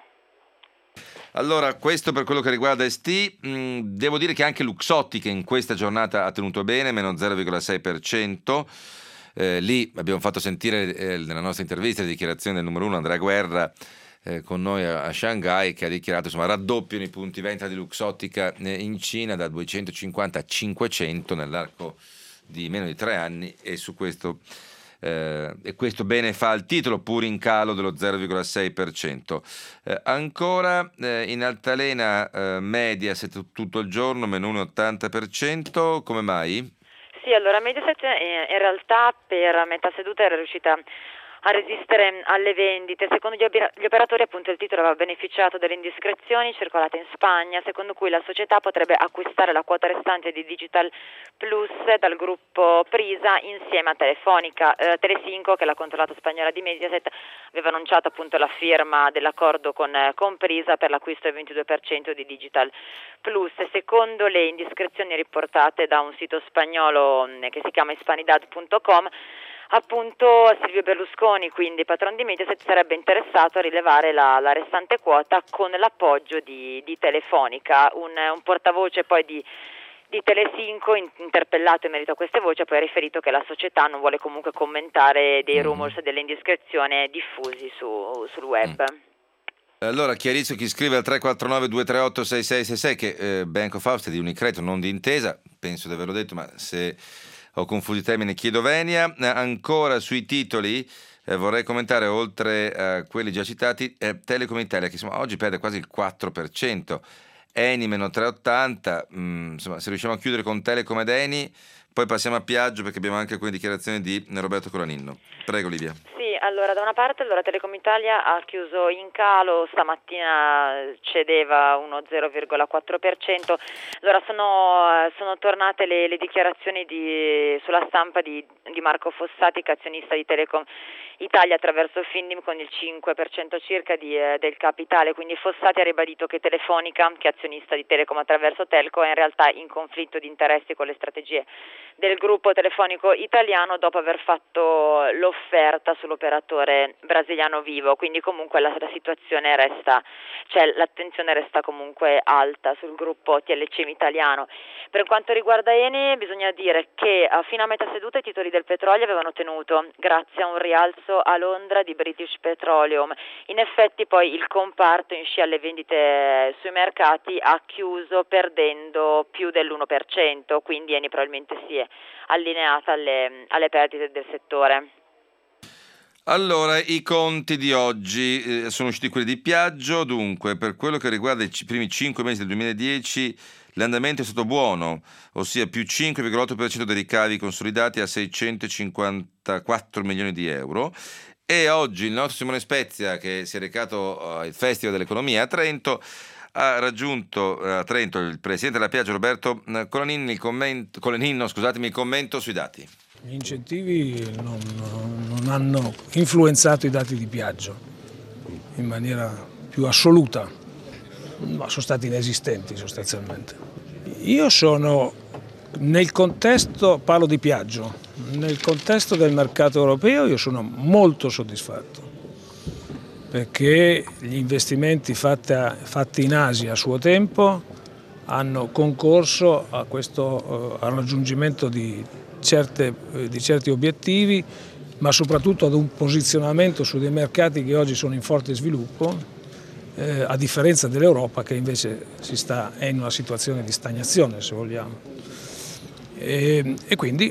Allora, questo per quello che riguarda S T. Mh, devo dire che anche Luxotti, che in questa giornata ha tenuto bene, meno zero virgola sei per cento. Eh, lì abbiamo fatto sentire eh, nella nostra intervista le dichiarazioni del numero uno Andrea Guerra eh, con noi a, a Shanghai, che ha dichiarato insomma raddoppiano i punti vendita di Luxottica eh, in Cina da duecentocinquanta a cinquecento nell'arco di meno di tre anni, e su questo Eh, e questo bene fa al titolo, pur in calo dello zero virgola sei per cento. Eh, ancora eh, in altalena eh, Mediaset tutto il giorno, meno uno virgola ottanta per cento. Come mai? allora Mediaset eh, in realtà per metà seduta era riuscita a resistere alle vendite. Secondo gli, oper- gli operatori, appunto, il titolo aveva beneficiato delle indiscrezioni circolate in Spagna, secondo cui la società potrebbe acquistare la quota restante di Digital Plus dal gruppo Prisa insieme a Telefonica. Eh, Telecinco, che è la controllata spagnola di Mediaset, aveva annunciato appunto la firma dell'accordo con, eh, con Prisa per l'acquisto del ventidue per cento di Digital Plus. Secondo le indiscrezioni riportate da un sito spagnolo mh, che si chiama hispanidad punto com, appunto Silvio Berlusconi, quindi patron di Mediaset, sarebbe interessato a rilevare la, la restante quota con l'appoggio di, di Telefonica. Un, un portavoce poi di, di Telecinco, in, interpellato in merito a queste voci, ha poi riferito che la società non vuole comunque commentare dei rumors e delle indiscrezioni diffusi su, sul web. Mm. Allora chiarisco chi scrive al tre quattro nove due tre otto sei sei sei sei che eh, Bank of Austria è di Unicredit, non di Intesa, penso di averlo detto, ma se ho confuso i termini chiedo venia. Eh, ancora sui titoli eh, vorrei commentare, oltre a quelli già citati, eh, Telecom Italia, che insomma oggi perde quasi il quattro per cento, Eni meno tre virgola ottanta, mm, insomma se riusciamo a chiudere con Telecom ed Eni poi passiamo a Piaggio, perché abbiamo anche alcune dichiarazioni di Roberto Colaninno. Prego Livia. Sì, allora da una parte allora Telecom Italia ha chiuso in calo, stamattina cedeva uno zero virgola quattro per cento. Allora sono, sono tornate le, le dichiarazioni di, sulla stampa di, di Marco Fossati, che è azionista di Telecom Italia attraverso Findim, con il cinque per cento circa di, eh, del capitale. Quindi Fossati ha ribadito che Telefonica, che è azionista di Telecom attraverso Telco, è in realtà in conflitto di interessi con le strategie del gruppo telefonico italiano dopo aver fatto l'offerta sull'operatore brasiliano Vivo. Quindi comunque la, la situazione resta, cioè l'attenzione resta comunque alta sul gruppo T L C M italiano. Per quanto riguarda Eni, bisogna dire che a fino a metà seduta i titoli del petrolio avevano tenuto grazie a un rialzo a Londra di British Petroleum. In effetti poi il comparto in scia alle vendite sui mercati ha chiuso perdendo più dell'uno per cento, quindi Eni probabilmente si è allineata alle, alle perdite del settore. Allora, i conti di oggi eh, sono usciti quelli di Piaggio. Dunque, per quello che riguarda i c- primi cinque mesi del duemiladieci, l'andamento è stato buono, ossia più cinque virgola otto per cento dei ricavi consolidati a seicentocinquantaquattro milioni di euro. E oggi il nostro Simone Spezia, che si è recato al Festival dell'Economia a Trento, ha raggiunto a Trento il presidente della Piaggio, Roberto Colaninno, il commento, Colaninno, scusatemi, il commento sui dati. Gli incentivi non, non hanno influenzato i dati di Piaggio in maniera più assoluta, ma sono stati inesistenti sostanzialmente. Io sono nel contesto, parlo di Piaggio, nel contesto del mercato europeo io sono molto soddisfatto, perché gli investimenti fatti, fatti in Asia a suo tempo hanno concorso a questo, al raggiungimento di, certe, di certi obiettivi, ma soprattutto ad un posizionamento su dei mercati che oggi sono in forte sviluppo, eh, a differenza dell'Europa, che invece si sta, è in una situazione di stagnazione, se vogliamo. E, e quindi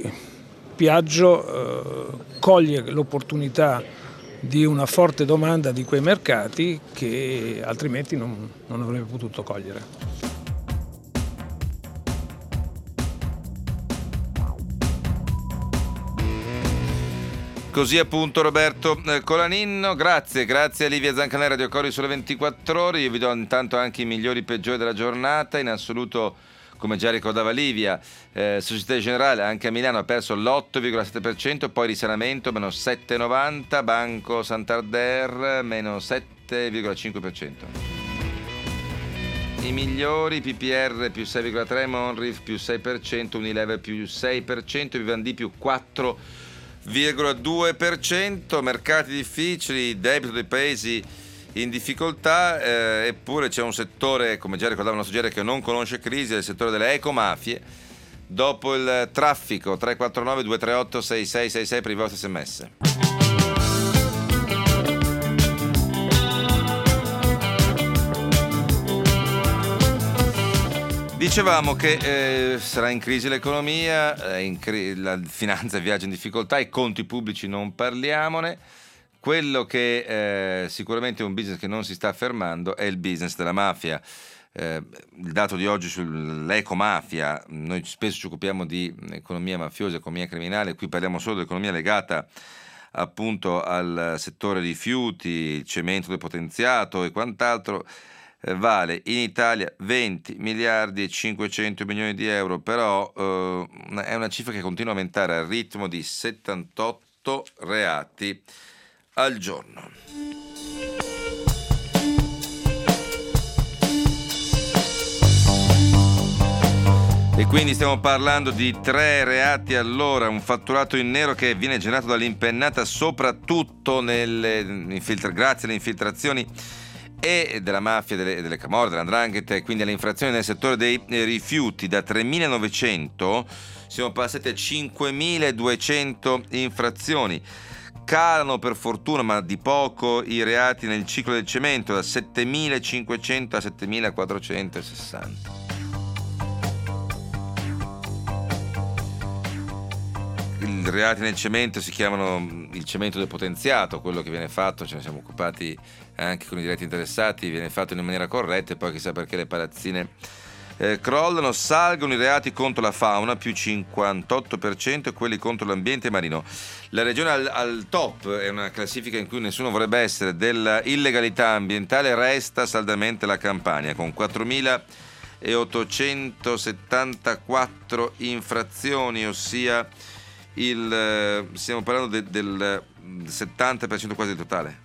Piaggio eh, coglie l'opportunità di una forte domanda di quei mercati che altrimenti non, non avrebbe potuto cogliere. Così appunto Roberto Colaninno, grazie, grazie a Livia Zancanera, Radio Cori Sole ventiquattro Ore. Io vi do intanto anche i migliori e peggiori della giornata. In assoluto, come già ricordava Livia, eh, Società Generale anche a Milano ha perso l'otto virgola sette per cento, poi Risanamento meno sette virgola novanta, Banco Santander meno sette virgola cinque per cento. I migliori, P P R più sei virgola tre, Monrif più sei per cento, Unilever più sei per cento, Vivendi più quattro virgola due per cento. Mercati difficili, debito dei paesi in difficoltà, eh, eppure c'è un settore, come già ricordava il nostro Gere, che non conosce crisi, è il settore delle ecomafie. Dopo il traffico, tre quattro nove due tre otto sei sei sei sei per i vostri sms. Dicevamo che eh, sarà in crisi l'economia, eh, in cri- la finanza viaggia in difficoltà, i conti pubblici non parliamone. Quello che eh, sicuramente è un business che non si sta fermando è il business della mafia. Eh, il dato di oggi sull'ecomafia, noi spesso ci occupiamo di economia mafiosa, economia criminale, qui parliamo solo di economia legata appunto al settore rifiuti, il cemento depotenziato e quant'altro, eh, vale in Italia venti miliardi e cinquecento milioni di euro, però eh, è una cifra che continua a aumentare al ritmo di settantotto reati al giorno. E quindi stiamo parlando di tre reati all'ora, un fatturato in nero che viene generato dall'impennata soprattutto nelle infiltra- grazie alle infiltrazioni e della mafia, delle, delle camorre, dell'andrangheta, e quindi alle infrazioni nel settore dei rifiuti. Da tremilanovecento siamo passati a cinquemiladuecento infrazioni. Calano per fortuna, ma di poco, i reati nel ciclo del cemento, da settemilacinquecento a settemilaquattrocentosessanta. I reati nel cemento si chiamano il cemento depotenziato, quello che viene fatto, ce ne siamo occupati anche con i diretti interessati, viene fatto in maniera corretta e poi chissà perché le palazzine eh, crollano. Salgono i reati contro la fauna, più cinquantotto per cento, e quelli contro l'ambiente marino. La regione al, al top, è una classifica in cui nessuno vorrebbe essere, della illegalità ambientale, resta saldamente la Campania, con quattromilaottocentosettantaquattro infrazioni, ossia il stiamo parlando de, del settanta per cento quasi del totale.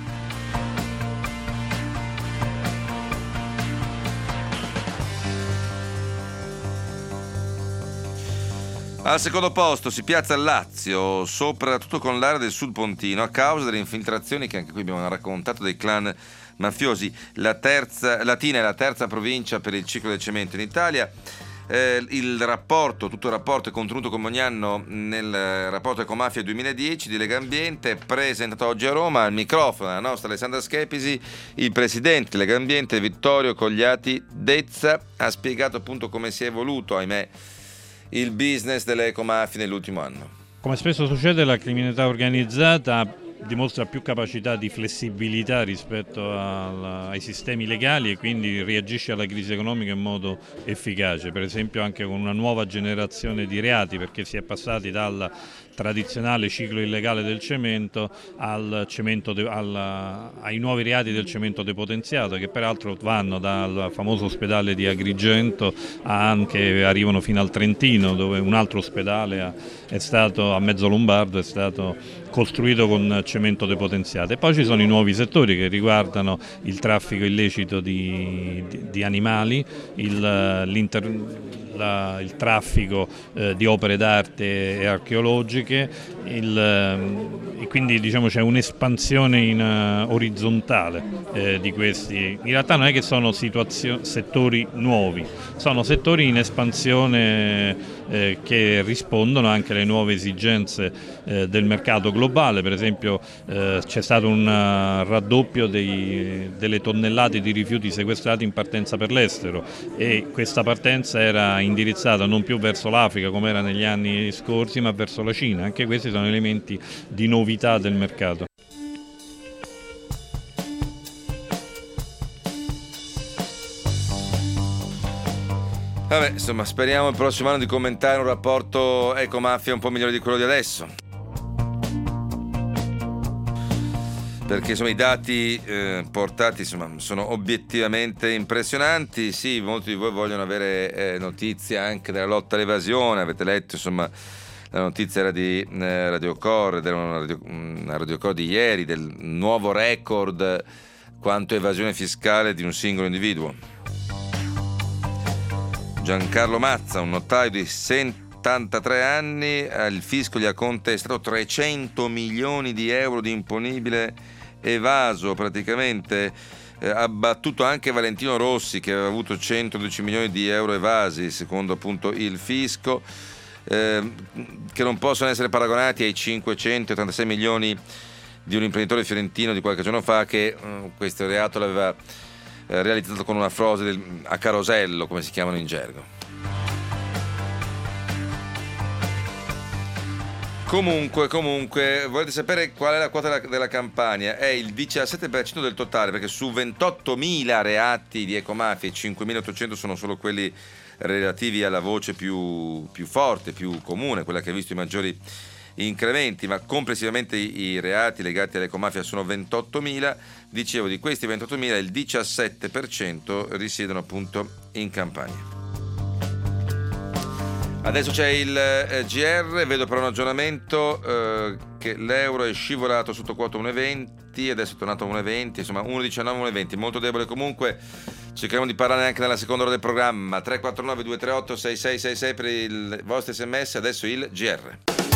Al secondo posto si piazza il Lazio, soprattutto con l'area del Sud Pontino, a causa delle infiltrazioni che anche qui abbiamo raccontato dei clan mafiosi. La terza, Latina è la terza provincia per il ciclo del cemento in Italia. Eh, il rapporto, tutto il rapporto è contenuto come ogni anno nel rapporto Ecomafia duemiladieci di Legambiente, presentato oggi a Roma. Al microfono la nostra Alessandra Schepisi, il presidente di Legambiente Vittorio Cogliati Dezza ha spiegato appunto come si è evoluto, ahimè, il business delle ecomafie nell'ultimo anno. Come spesso succede, la criminalità organizzata dimostra più capacità di flessibilità rispetto al, ai sistemi legali, e quindi reagisce alla crisi economica in modo efficace, per esempio anche con una nuova generazione di reati, perché si è passati dal tradizionale ciclo illegale del cemento al cemento de, al, ai nuovi reati del cemento depotenziato, che peraltro vanno dal famoso ospedale di Agrigento a anche arrivano fino al Trentino, dove un altro ospedale è stato a mezzo lombardo è stato costruito con cemento depotenziato. E poi ci sono i nuovi settori che riguardano il traffico illecito di, di, di animali, il, la, il traffico eh, di opere d'arte e archeologiche, il, e quindi diciamo c'è un'espansione in, uh, orizzontale eh, di questi. In realtà non è che sono settori nuovi, sono settori in espansione eh, che rispondono anche alle nuove esigenze eh, del mercato globale. Per esempio eh, c'è stato un uh, raddoppio dei, delle tonnellate di rifiuti sequestrati in partenza per l'estero, e questa partenza era indirizzata non più verso l'Africa come era negli anni scorsi, ma verso la Cina. Anche questi sono elementi di novità del mercato. Vabbè, insomma, speriamo il prossimo anno di commentare un rapporto ecomafia un po' migliore di quello di adesso, perché insomma i dati eh, portati insomma sono obiettivamente impressionanti. Sì, molti di voi vogliono avere eh, notizie anche della lotta all'evasione. Avete letto insomma la notizia era di eh, Radio Core, era una radio, una Radio Core di ieri, del nuovo record quanto evasione fiscale di un singolo individuo. Giancarlo Mazza, un notaio di settantatré anni, il fisco gli ha contestato trecento milioni di euro di imponibile evaso, praticamente eh, ha battuto anche Valentino Rossi, che aveva avuto centododici milioni di euro evasi, secondo appunto il fisco, eh, che non possono essere paragonati ai cinquecentottantasei milioni di un imprenditore fiorentino di qualche giorno fa, che eh, questo reato l'aveva realizzato con una frode del, a carosello, come si chiamano in gergo. Comunque, comunque, volete sapere qual è la quota della, della Campania? È il diciassette per cento del totale, perché su ventottomila reati di ecomafia, cinquemilaottocento sono solo quelli relativi alla voce più, più forte, più comune, quella che ha visto i maggiori incrementi, ma complessivamente i, i reati legati all'ecomafia sono ventottomila. Dicevo, di questi ventottomila il diciassette per cento risiedono appunto in Campania. Adesso c'è il eh, G R, vedo per un aggiornamento eh, che l'euro è scivolato sotto quota uno virgola venti, adesso è tornato a uno virgola venti, insomma uno virgola diciannove, uno virgola venti, molto debole comunque. Cercheremo di parlare anche nella seconda ora del programma. Tre quattro nove due tre otto sei sei sei sei per i vostri sms, adesso il G R.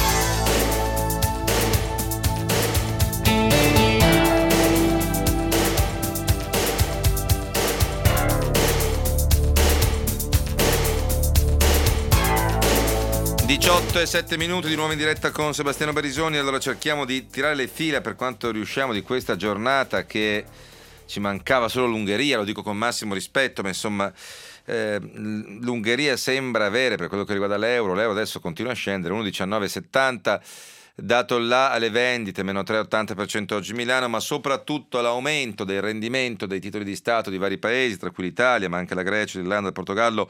diciotto e sette minuti di nuovo in diretta con Sebastiano Barisoni. Allora cerchiamo di tirare le fila per quanto riusciamo di questa giornata, che ci mancava solo l'Ungheria, lo dico con massimo rispetto, ma insomma eh, l'Ungheria sembra avere, per quello che riguarda l'euro, l'euro adesso continua a scendere, uno virgola diciannove settanta, dato là alle vendite, meno tre virgola ottanta per cento oggi Milano, ma soprattutto l'aumento del rendimento dei titoli di Stato di vari paesi, tra cui l'Italia, ma anche la Grecia, l'Irlanda, il Portogallo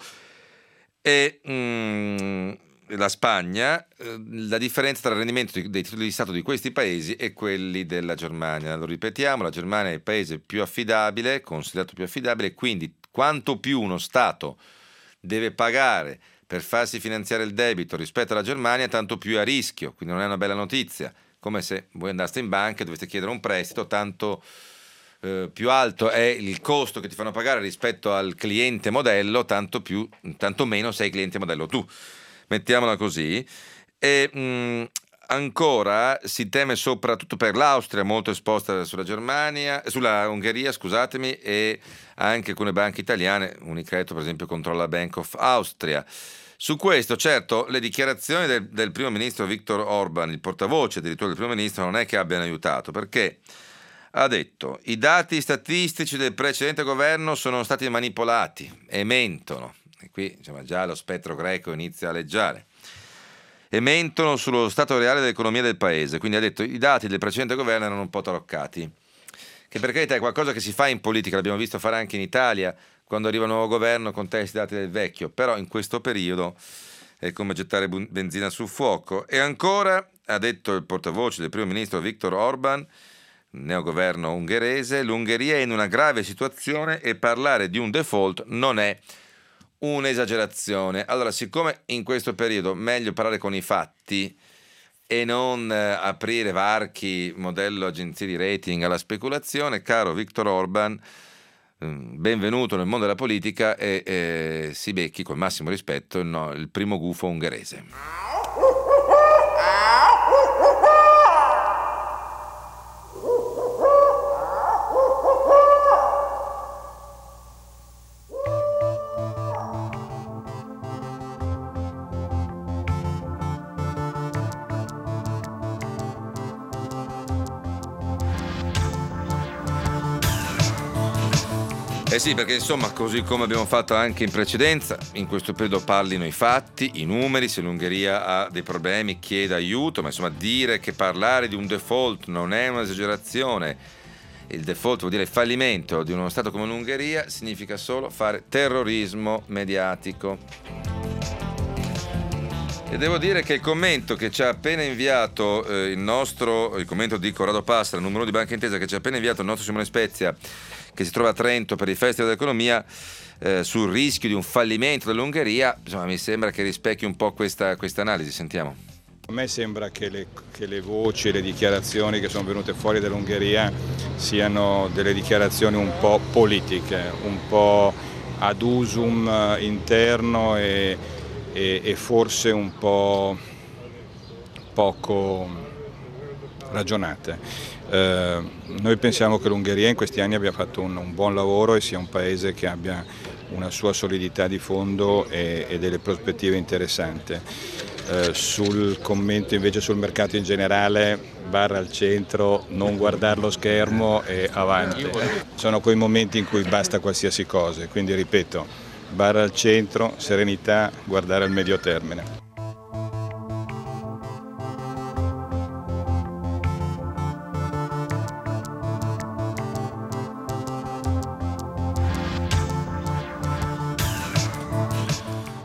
e... Mm, la Spagna, la differenza tra il rendimento dei titoli di Stato di questi paesi e quelli della Germania. Lo ripetiamo, la Germania è il paese più affidabile, considerato più affidabile, quindi quanto più uno Stato deve pagare per farsi finanziare il debito rispetto alla Germania, tanto più è a rischio, quindi non è una bella notizia, come se voi andaste in banca e doveste chiedere un prestito, tanto eh, più alto è il costo che ti fanno pagare rispetto al cliente modello, tanto, più, tanto meno sei cliente modello tu. Mettiamola così. E mh, ancora si teme soprattutto per l'Austria, molto esposta sulla Germania, sulla Ungheria, scusatemi, e anche alcune banche italiane. Unicredito per esempio controlla Bank of Austria. Su questo, certo, le dichiarazioni del, del primo ministro Viktor Orban, il portavoce addirittura del primo ministro, non è che abbiano aiutato, perché ha detto: i dati statistici del precedente governo sono stati manipolati e mentono. E qui insomma, già lo spettro greco inizia a aleggiare. E mentono sullo stato reale dell'economia del paese. Quindi ha detto: i dati del precedente governo erano un po' taroccati. Che per carità è qualcosa che si fa in politica, l'abbiamo visto fare anche in Italia, quando arriva un nuovo governo contesta i dati del vecchio. Però in questo periodo è come gettare benzina sul fuoco. E ancora, ha detto il portavoce del primo ministro Viktor Orban, neogoverno ungherese, l'Ungheria è in una grave situazione e parlare di un default non è un'esagerazione. Allora, siccome in questo periodo meglio parlare con i fatti e non eh, aprire varchi modello agenzie di rating alla speculazione, caro Viktor Orban, eh, benvenuto nel mondo della politica e eh, si becchi col massimo rispetto il, no, il primo gufo ungherese. Eh sì, perché insomma, così come abbiamo fatto anche in precedenza, in questo periodo parlino i fatti, i numeri. Se l'Ungheria ha dei problemi chieda aiuto, ma insomma dire che parlare di un default non è un'esagerazione, il default vuol dire il fallimento di uno Stato come l'Ungheria, significa solo fare terrorismo mediatico. E devo dire che il commento che ci ha appena inviato eh, il nostro, il commento di Corrado Passera, numero di Banca Intesa, che ci ha appena inviato il nostro Simone Spezia, che si trova a Trento per il Festival dell'Economia, eh, sul rischio di un fallimento dell'Ungheria, insomma mi sembra che rispecchi un po' questa, questa analisi. Sentiamo. A me sembra che le, che le voci, le dichiarazioni che sono venute fuori dall'Ungheria siano delle dichiarazioni un po' politiche, un po' ad usum interno e, e, e forse un po' poco ragionate. Eh, noi pensiamo che l'Ungheria in questi anni abbia fatto un, un buon lavoro e sia un paese che abbia una sua solidità di fondo e, e delle prospettive interessanti. Eh, sul commento invece sul mercato in generale, barra al centro, non guardare lo schermo e avanti. Sono quei momenti in cui basta qualsiasi cosa, quindi ripeto, barra al centro, serenità, guardare al medio termine.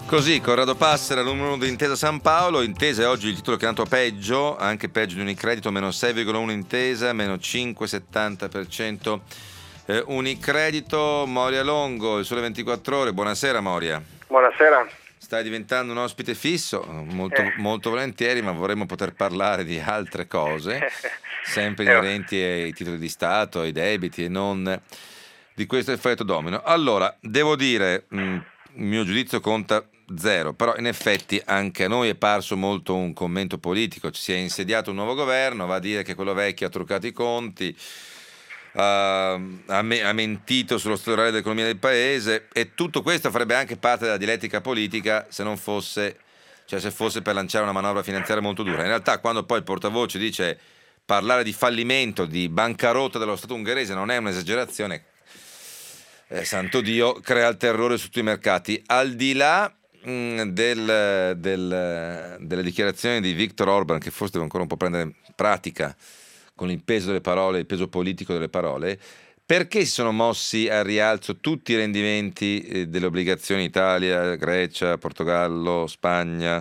Così, Corrado Passera, numero uno di Intesa San Paolo. Intesa è oggi il titolo che è andato peggio, anche peggio di Unicredito, meno sei virgola uno Intesa, meno cinque virgola settanta per cento eh, Unicredito. Moria Longo, il Sole ventiquattro Ore. Buonasera Moria. Buonasera. Stai diventando un ospite fisso, molto, eh. molto volentieri, ma vorremmo poter parlare di altre cose, sempre inerenti ai titoli di Stato, ai debiti e non di questo effetto domino. Allora, devo dire, mh, il mio giudizio conta zero, però in effetti anche a noi è parso molto un commento politico. Ci si è insediato un nuovo governo, va a dire che quello vecchio ha truccato i conti, ha, ha, me, ha mentito sullo stato reale dell'economia del paese, e tutto questo farebbe anche parte della dialettica politica se non fosse, cioè se fosse per lanciare una manovra finanziaria molto dura. In realtà quando poi il portavoce dice parlare di fallimento, di bancarotta dello Stato ungherese non è un'esagerazione, eh, santo Dio, crea il terrore su tutti i mercati. Al di là Del, del, delle dichiarazioni di Viktor Orban, che forse deve ancora un po' prendere pratica con il peso delle parole, il peso politico delle parole, perché si sono mossi al rialzo tutti i rendimenti delle obbligazioni Italia, Grecia, Portogallo, Spagna,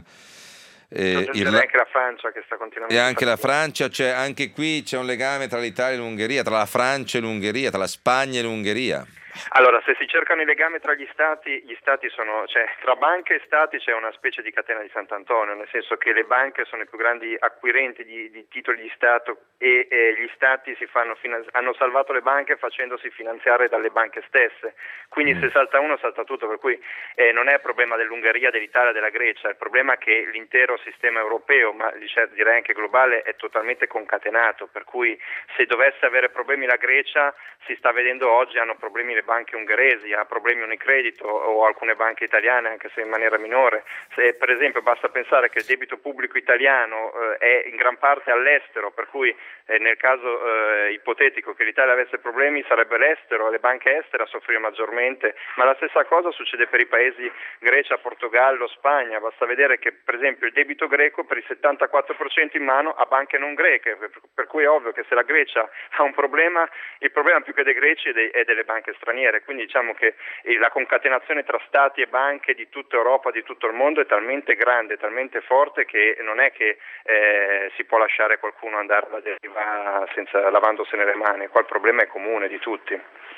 eh, Irla- anche la Francia che sta continuando e anche la Francia, cioè anche qui c'è un legame tra l'Italia e l'Ungheria, tra la Francia e l'Ungheria, tra la Spagna e l'Ungheria. Allora, se si cercano i legami tra gli stati, gli stati sono, cioè tra banche e stati c'è una specie di catena di Sant'Antonio, nel senso che le banche sono i più grandi acquirenti di, di titoli di Stato e eh, gli stati si fanno finanzi- hanno salvato le banche facendosi finanziare dalle banche stesse, quindi mm. se salta uno salta tutto, per cui eh, non è il problema dell'Ungheria, dell'Italia, della Grecia, il problema è che l'intero sistema europeo, ma direi anche globale, è totalmente concatenato, per cui se dovesse avere problemi la Grecia, si sta vedendo oggi, hanno problemi le banche ungheresi, ha problemi Unicredito o alcune banche italiane, anche se in maniera minore. Se, per esempio, basta pensare che il debito pubblico italiano eh, è in gran parte all'estero, per cui eh, nel caso eh, ipotetico che l'Italia avesse problemi sarebbe l'estero, le banche estere a soffrire maggiormente, ma la stessa cosa succede per i paesi Grecia, Portogallo, Spagna. Basta vedere che per esempio il debito greco per il settantaquattro per cento in mano a banche non greche, per, per cui è ovvio che se la Grecia ha un problema, il problema più che dei greci è, dei, è delle banche straniere. Quindi diciamo che la concatenazione tra stati e banche di tutta Europa, di tutto il mondo è talmente grande, talmente forte che non è che eh, si può lasciare qualcuno andare alla deriva senza lavandosene le mani. Qua il problema è comune di tutti.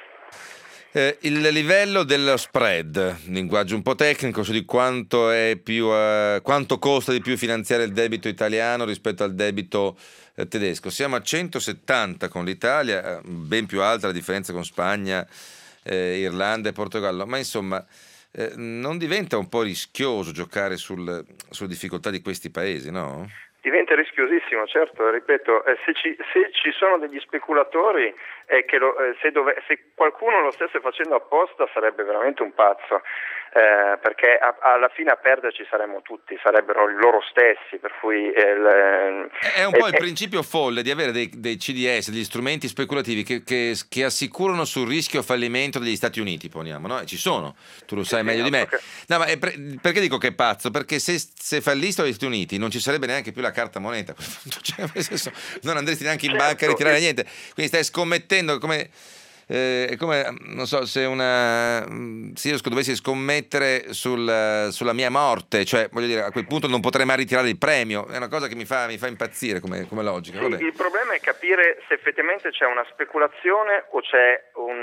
Eh, il livello dello spread, linguaggio un po' tecnico, su di quanto è più eh, quanto costa di più finanziare il debito italiano rispetto al debito eh, tedesco. Siamo a centosettanta con l'Italia, ben più alta la differenza con Spagna, eh, Irlanda e Portogallo, ma insomma eh, non diventa un po' rischioso giocare sul, sulle difficoltà di questi paesi, no? Diventa rischiosissimo, certo, ripeto, eh, se, ci, se ci sono degli speculatori, eh, che lo, eh, se, dove, se qualcuno lo stesse facendo apposta sarebbe veramente un pazzo, eh, perché a, alla fine a perderci saremmo tutti, sarebbero loro stessi, per cui... Eh, l, è un po' eh, il principio folle di avere dei, dei C D S, degli strumenti speculativi che, che, che assicurano sul rischio fallimento degli Stati Uniti, poniamo, no? Ci sono, tu lo sai sì, meglio sì, di me. Perché... No, ma pre- perché dico che è pazzo? Perché se, se fallissero gli Stati Uniti non ci sarebbe neanche più la carta moneta, cioè, nel senso, non andresti neanche in certo, banca a ritirare niente, quindi stai scommettendo come, eh, come non so, se una se io dovessi scommettere sul, sulla mia morte, cioè voglio dire, a quel punto non potrei mai ritirare il premio, è una cosa che mi fa, mi fa impazzire come, come logica. Vabbè. Sì, il problema è capire se effettivamente c'è una speculazione o c'è un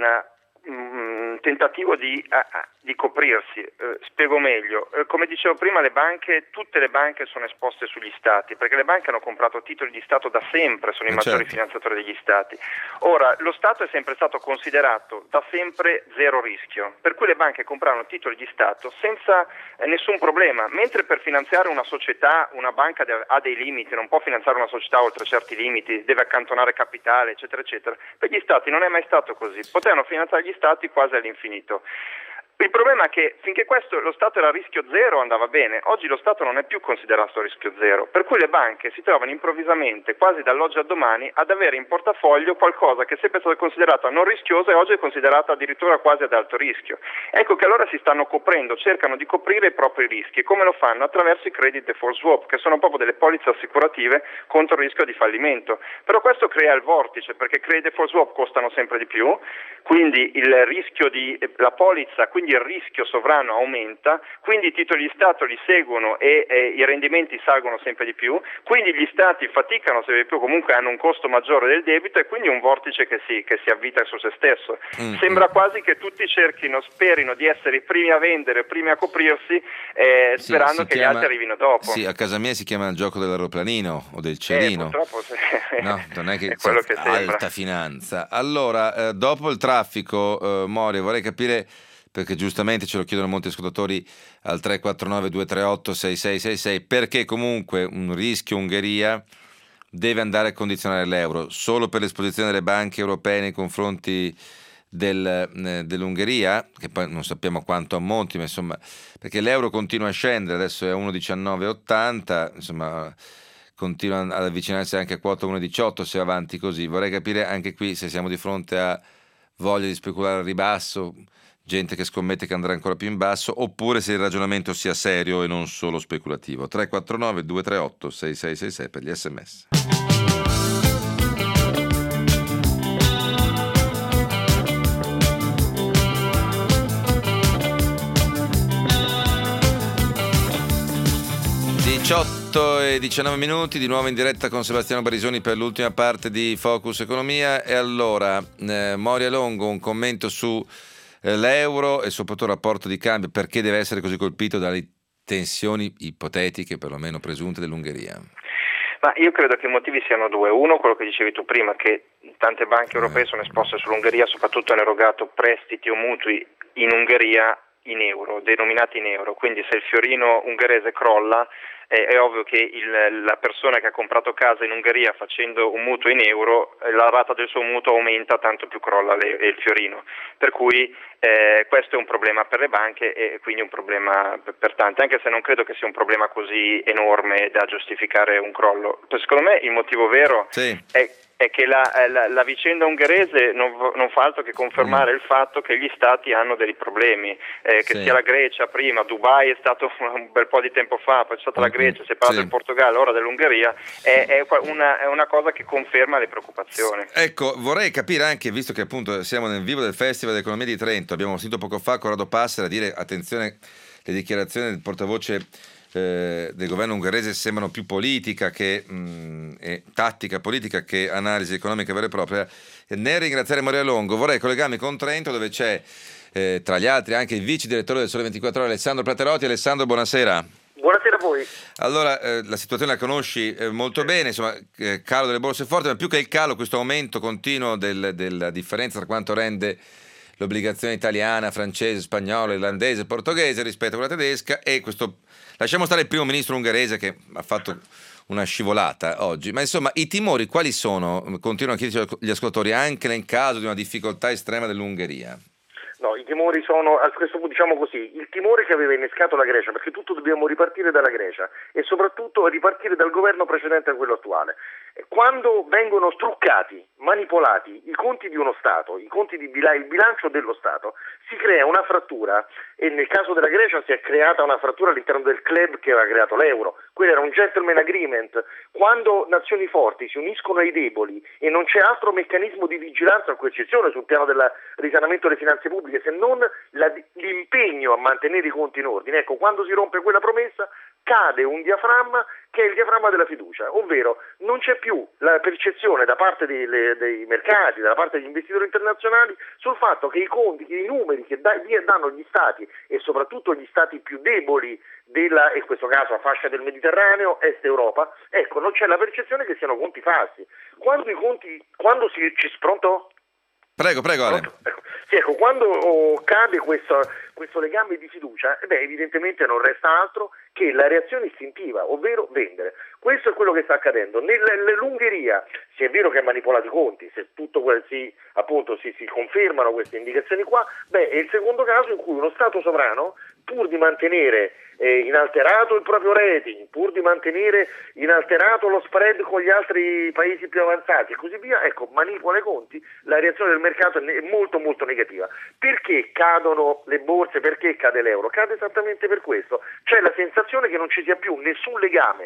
un tentativo di, a, a, di coprirsi. Eh, spiego meglio. Eh, come dicevo prima, le banche, tutte le banche sono esposte sugli stati, perché le banche hanno comprato titoli di Stato da sempre, sono i maggiori certo. finanziatori degli stati. Ora, lo Stato è sempre stato considerato da sempre zero rischio, per cui le banche compravano titoli di Stato senza eh, nessun problema, mentre per finanziare una società, una banca de- ha dei limiti, non può finanziare una società oltre certi limiti, deve accantonare capitale, eccetera, eccetera. Per gli stati non è mai stato così, potevano finanziare gli stati quasi all'infinito. Il problema è che finché questo lo Stato era a rischio zero andava bene, oggi lo Stato non è più considerato a rischio zero, per cui le banche si trovano improvvisamente, quasi dall'oggi al domani, ad avere in portafoglio qualcosa che è sempre stato considerato non rischioso e oggi è considerato addirittura quasi ad alto rischio. Ecco che allora si stanno coprendo, cercano di coprire i propri rischi. Come lo fanno? Attraverso i credit default swap, che sono proprio delle polizze assicurative contro il rischio di fallimento. Però questo crea il vortice, perché credit default swap costano sempre di più, quindi il rischio di la polizza, quindi quindi il rischio sovrano aumenta, quindi i titoli di Stato li seguono e, e i rendimenti salgono sempre di più, quindi gli Stati faticano sempre di più, comunque hanno un costo maggiore del debito e quindi un vortice che si, che si avvita su se stesso. Mm. Sembra quasi che tutti cerchino, sperino di essere i primi a vendere, primi a coprirsi, eh, sì, sperando che chiama, gli altri arrivino dopo. Sì, a casa mia si chiama il gioco dell'aeroplanino o del cerino. Eh, purtroppo sì. No, non è che è quello c'è che alta finanza. Allora, eh, dopo il traffico, eh, Morio, vorrei capire, perché giustamente ce lo chiedono molti ascoltatori al tre quattro nove due tre otto sei sei sei sei, perché comunque un rischio Ungheria deve andare a condizionare l'euro solo per l'esposizione delle banche europee nei confronti del, eh, dell'Ungheria, che poi non sappiamo quanto ammonti, ma insomma, perché l'euro continua a scendere, adesso è uno virgola diciannove ottanta, insomma continua ad avvicinarsi anche a quota uno virgola diciotto se avanti così. Vorrei capire anche qui se siamo di fronte a voglia di speculare al ribasso, gente che scommette che andrà ancora più in basso, oppure se il ragionamento sia serio e non solo speculativo. tre quattro nove due tre otto sei sei sei sei per gli sms. diciotto e diciannove minuti, di nuovo in diretta con Sebastiano Barisoni per l'ultima parte di Focus Economia. E allora, eh, Moria Longo, un commento su eh, l'euro e soprattutto il rapporto di cambio, perché deve essere così colpito dalle tensioni ipotetiche, perlomeno presunte, dell'Ungheria? Ma io credo che i motivi siano due. Uno, quello che dicevi tu prima, che tante banche europee sono esposte sull'Ungheria, soprattutto hanno erogato prestiti o mutui in Ungheria in euro, denominati in euro, quindi se il fiorino ungherese crolla è, è ovvio che il, la persona che ha comprato casa in Ungheria facendo un mutuo in euro, la rata del suo mutuo aumenta tanto più crolla le, il fiorino, per cui eh, questo è un problema per le banche e quindi un problema per, per tanti, anche se non credo che sia un problema così enorme da giustificare un crollo. Secondo me il motivo vero sì. è è che la, la, la vicenda ungherese non, non fa altro che confermare mm. il fatto che gli stati hanno dei problemi, eh, che sì. sia la Grecia prima, Dubai è stato un bel po' di tempo fa, poi c'è stata mm. la Grecia, si è parlato sì. del Portogallo, ora dell'Ungheria, è, è, una, è una cosa che conferma le preoccupazioni. Ecco, vorrei capire anche, visto che appunto siamo nel vivo del Festival dell'Economia di Trento, abbiamo sentito poco fa Corrado Passera dire attenzione, le dichiarazioni del portavoce del governo ungherese sembrano più politica che mh, e tattica politica che analisi economica vera e propria. Nel ringraziare Moria Longo vorrei collegarmi con Trento, dove c'è eh, tra gli altri anche il vice direttore del Sole ventiquattro Ore Alessandro Platerotti. Alessandro, buonasera. Buonasera a voi. Allora, eh, la situazione la conosci eh, molto bene, insomma, eh, calo delle borse forti, ma più che il calo, questo aumento continuo del, della differenza tra quanto rende l'obbligazione italiana, francese, spagnola, irlandese, portoghese rispetto a quella tedesca, e questo, lasciamo stare il primo ministro ungherese che ha fatto una scivolata oggi, ma insomma i timori quali sono? Continuano a chiederci gli ascoltatori, anche nel caso di una difficoltà estrema dell'Ungheria. No, i timori sono, a questo punto diciamo così, il timore che aveva innescato la Grecia, perché tutto dobbiamo ripartire dalla Grecia e soprattutto ripartire dal governo precedente a quello attuale. Quando vengono struccati, manipolati i conti di uno Stato, i conti di bilancio, il bilancio dello Stato, si crea una frattura, e nel caso della Grecia si è creata una frattura all'interno del club che aveva creato l'euro. Quello era un gentleman agreement. Quando nazioni forti si uniscono ai deboli e non c'è altro meccanismo di vigilanza o coercizione sul piano del risanamento delle finanze pubbliche se non la, l'impegno a mantenere i conti in ordine, ecco, quando si rompe quella promessa cade un diaframma che è il diaframma della fiducia, ovvero non c'è più la percezione da parte dei, le, dei mercati, da parte degli investitori internazionali sul fatto che i conti, che i numeri che da, danno gli stati e soprattutto gli stati più deboli della, in questo caso a fascia del Mediterraneo, Est Europa, ecco, non c'è la percezione che siano conti falsi. Quando i conti, quando si ci pronto? Prego, prego Ale. Ecco, sì, ecco, quando oh, cade questo, questo legame di fiducia, beh, evidentemente non resta altro che la reazione istintiva, ovvero vendere. Questo è quello che sta accadendo. Nell'Ungheria, se è vero che ha manipolato i conti, se tutto quel si, appunto, si, si confermano queste indicazioni qua, beh, è il secondo caso in cui uno Stato sovrano, pur di mantenere eh, inalterato il proprio rating, pur di mantenere inalterato lo spread con gli altri paesi più avanzati e così via, ecco, manipola i conti, la reazione del mercato è molto molto negativa. Perché cadono le borse, perché cade l'euro? Cade esattamente per questo. C'è la sensazione che non ci sia più nessun legame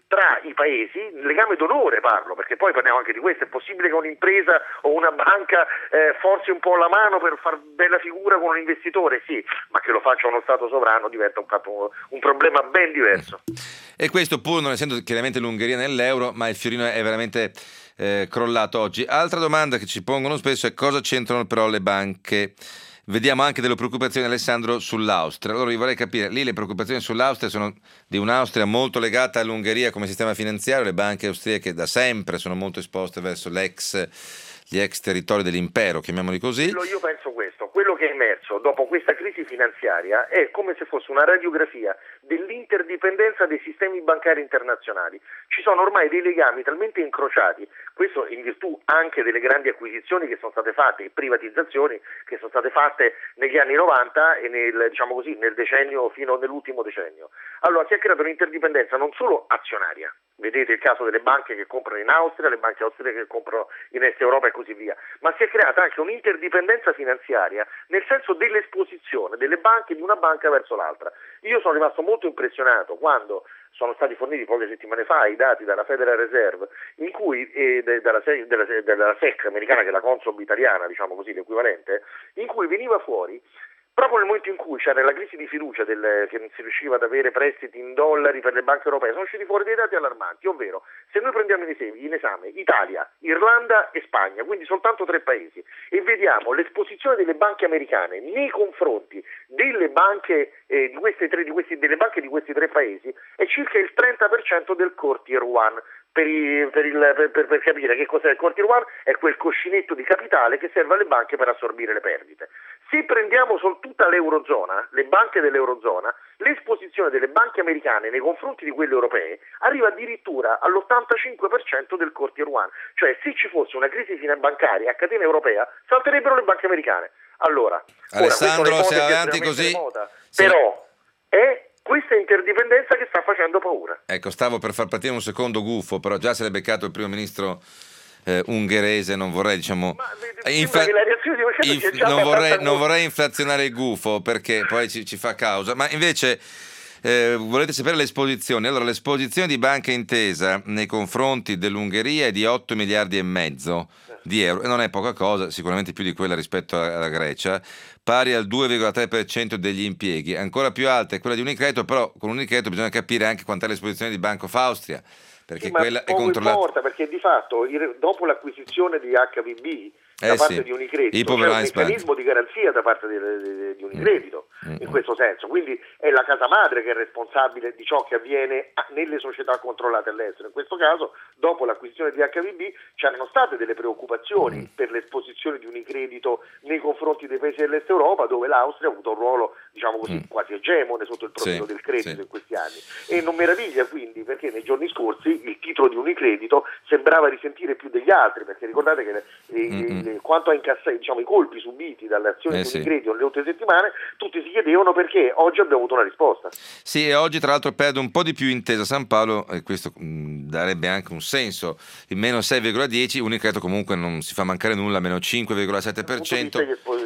tra i paesi, legame d'onore parlo, perché poi parliamo anche di questo, è possibile che un'impresa o una banca eh, forzi un po' la mano per far bella figura con un investitore? Sì, ma che lo faccia uno Stato sovrano diventa un, capo, un problema ben diverso. E questo pur non essendo chiaramente l'Ungheria nell'euro, ma il fiorino è veramente eh, crollato oggi. Altra domanda che ci pongono spesso è cosa c'entrano però le banche? Vediamo anche delle preoccupazioni, Alessandro, sull'Austria. Allora io vorrei capire, lì le preoccupazioni sull'Austria sono di un'Austria molto legata all'Ungheria come sistema finanziario, le banche austriache da sempre sono molto esposte verso l'ex, gli ex territori dell'impero, chiamiamoli così. Io penso questo, quello che è emerso dopo questa crisi finanziaria è come se fosse una radiografia dell'interdipendenza dei sistemi bancari internazionali. Ci sono ormai dei legami talmente incrociati, questo in virtù anche delle grandi acquisizioni che sono state fatte e privatizzazioni che sono state fatte negli anni novanta e nel, diciamo così, nel decennio fino nell'ultimo decennio. Allora si è creata un'interdipendenza non solo azionaria, vedete il caso delle banche che comprano in Austria, le banche austriache che comprano in Est Europa e così via, ma si è creata anche un'interdipendenza finanziaria nel senso dell'esposizione delle banche di una banca verso l'altra. Io sono rimasto molto impressionato quando sono stati forniti poche settimane fa i dati dalla Federal Reserve, in cui eh, dalla, della, della S E C americana, che è la Consob italiana, diciamo così, l'equivalente, in cui veniva fuori proprio nel momento in cui c'era la crisi di fiducia del, che non si riusciva ad avere prestiti in dollari per le banche europee, sono usciti fuori dei dati allarmanti, ovvero se noi prendiamo in esame, in esame Italia, Irlanda e Spagna, quindi soltanto tre paesi, e vediamo l'esposizione delle banche americane nei confronti delle banche eh, di queste tre, di questi, delle banche di questi tre paesi, è circa il trenta per cento del core tier one. Per, il, per, il, per, per capire che cos'è il core tier one, è quel cuscinetto di capitale che serve alle banche per assorbire le perdite. Se prendiamo solo tutta l'eurozona, le banche dell'eurozona, l'esposizione delle banche americane nei confronti di quelle europee arriva addirittura all'ottantacinque per cento del core tier one, cioè se ci fosse una crisi bancaria a catena europea salterebbero le banche americane. Allora, Alessandro, ora, se avanti così, remota, però è questa interdipendenza che sta facendo paura. Ecco, stavo per far partire un secondo gufo, però già se l'è beccato il primo ministro eh, ungherese, non vorrei, diciamo, infla- inf- non, vorrei, non vorrei inflazionare il gufo perché poi ci, ci fa causa, ma invece eh, volete sapere le esposizioni? Allora, l'esposizione di Banca Intesa nei confronti dell'Ungheria è di otto miliardi e mezzo di euro, e non è poca cosa, sicuramente più di quella rispetto alla Grecia, pari al due virgola tre per cento degli impieghi, ancora più alta è quella di Unicredito, però con Unicredito bisogna capire anche quant'è l'esposizione di Bank of Austria, perché sì, quella è controllata. Importa, perché di fatto dopo l'acquisizione di H V B da eh parte sì. di Unicredito I c'è un Bank. meccanismo di garanzia da parte di, di, di Unicredito mm. in questo senso, quindi è la casa madre che è responsabile di ciò che avviene nelle società controllate all'estero. In questo caso, dopo l'acquisizione di H V B, c'erano state delle preoccupazioni mm. per l'esposizione di Unicredito nei confronti dei paesi dell'Est Europa, dove l'Austria ha avuto un ruolo, diciamo così, mm. quasi egemone sotto il profilo sì, del credito sì. in questi anni. E non meraviglia quindi perché nei giorni scorsi il titolo di Unicredito sembrava risentire più degli altri, perché ricordate che le, le, quanto a incassare, diciamo, i colpi subiti dalle azioni eh di sì. Unicredito nelle ultime settimane, tutti si chiedevano perché oggi abbiamo avuto una risposta. Sì, e oggi tra l'altro perde un po' di più Intesa San Paolo, e questo mh, darebbe anche un senso, il meno sei virgola dieci, Unicredito comunque non si fa mancare nulla, meno cinque virgola sette per cento.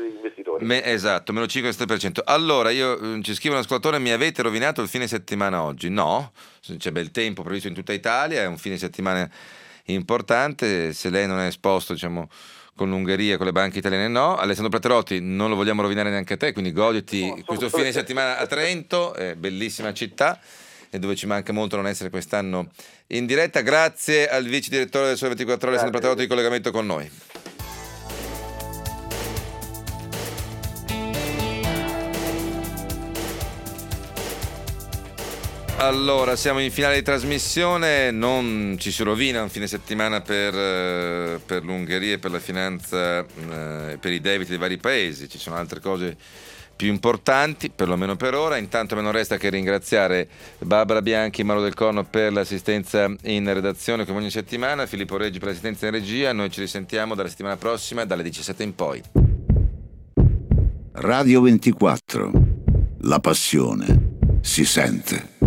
Me, esatto, meno cinque virgola sette per cento. Allora, io ci scrivo un ascoltatore, mi avete rovinato il fine settimana oggi? No, c'è bel tempo previsto in tutta Italia, è un fine settimana importante, se lei non è esposto, diciamo, con l'Ungheria, con le banche italiane, no. Alessandro Praterotti, non lo vogliamo rovinare neanche a te, quindi goditi no, questo fine settimana a Trento, è bellissima città e dove ci manca molto non essere quest'anno in diretta. Grazie al vice direttore del Sole ventiquattro Ore, Alessandro Praterotti, di collegamento con noi. Allora, siamo in finale di trasmissione, non ci si rovina un fine settimana per, eh, per l'Ungheria e per la finanza, eh, per i debiti dei vari paesi, ci sono altre cose più importanti, perlomeno per ora. Intanto me non resta che ringraziare Barbara Bianchi e Mauro Del Corno per l'assistenza in redazione come ogni settimana, Filippo Reggi per l'assistenza in regia. Noi ci risentiamo dalla settimana prossima, dalle diciassette in poi. Radio ventiquattro, la passione si sente.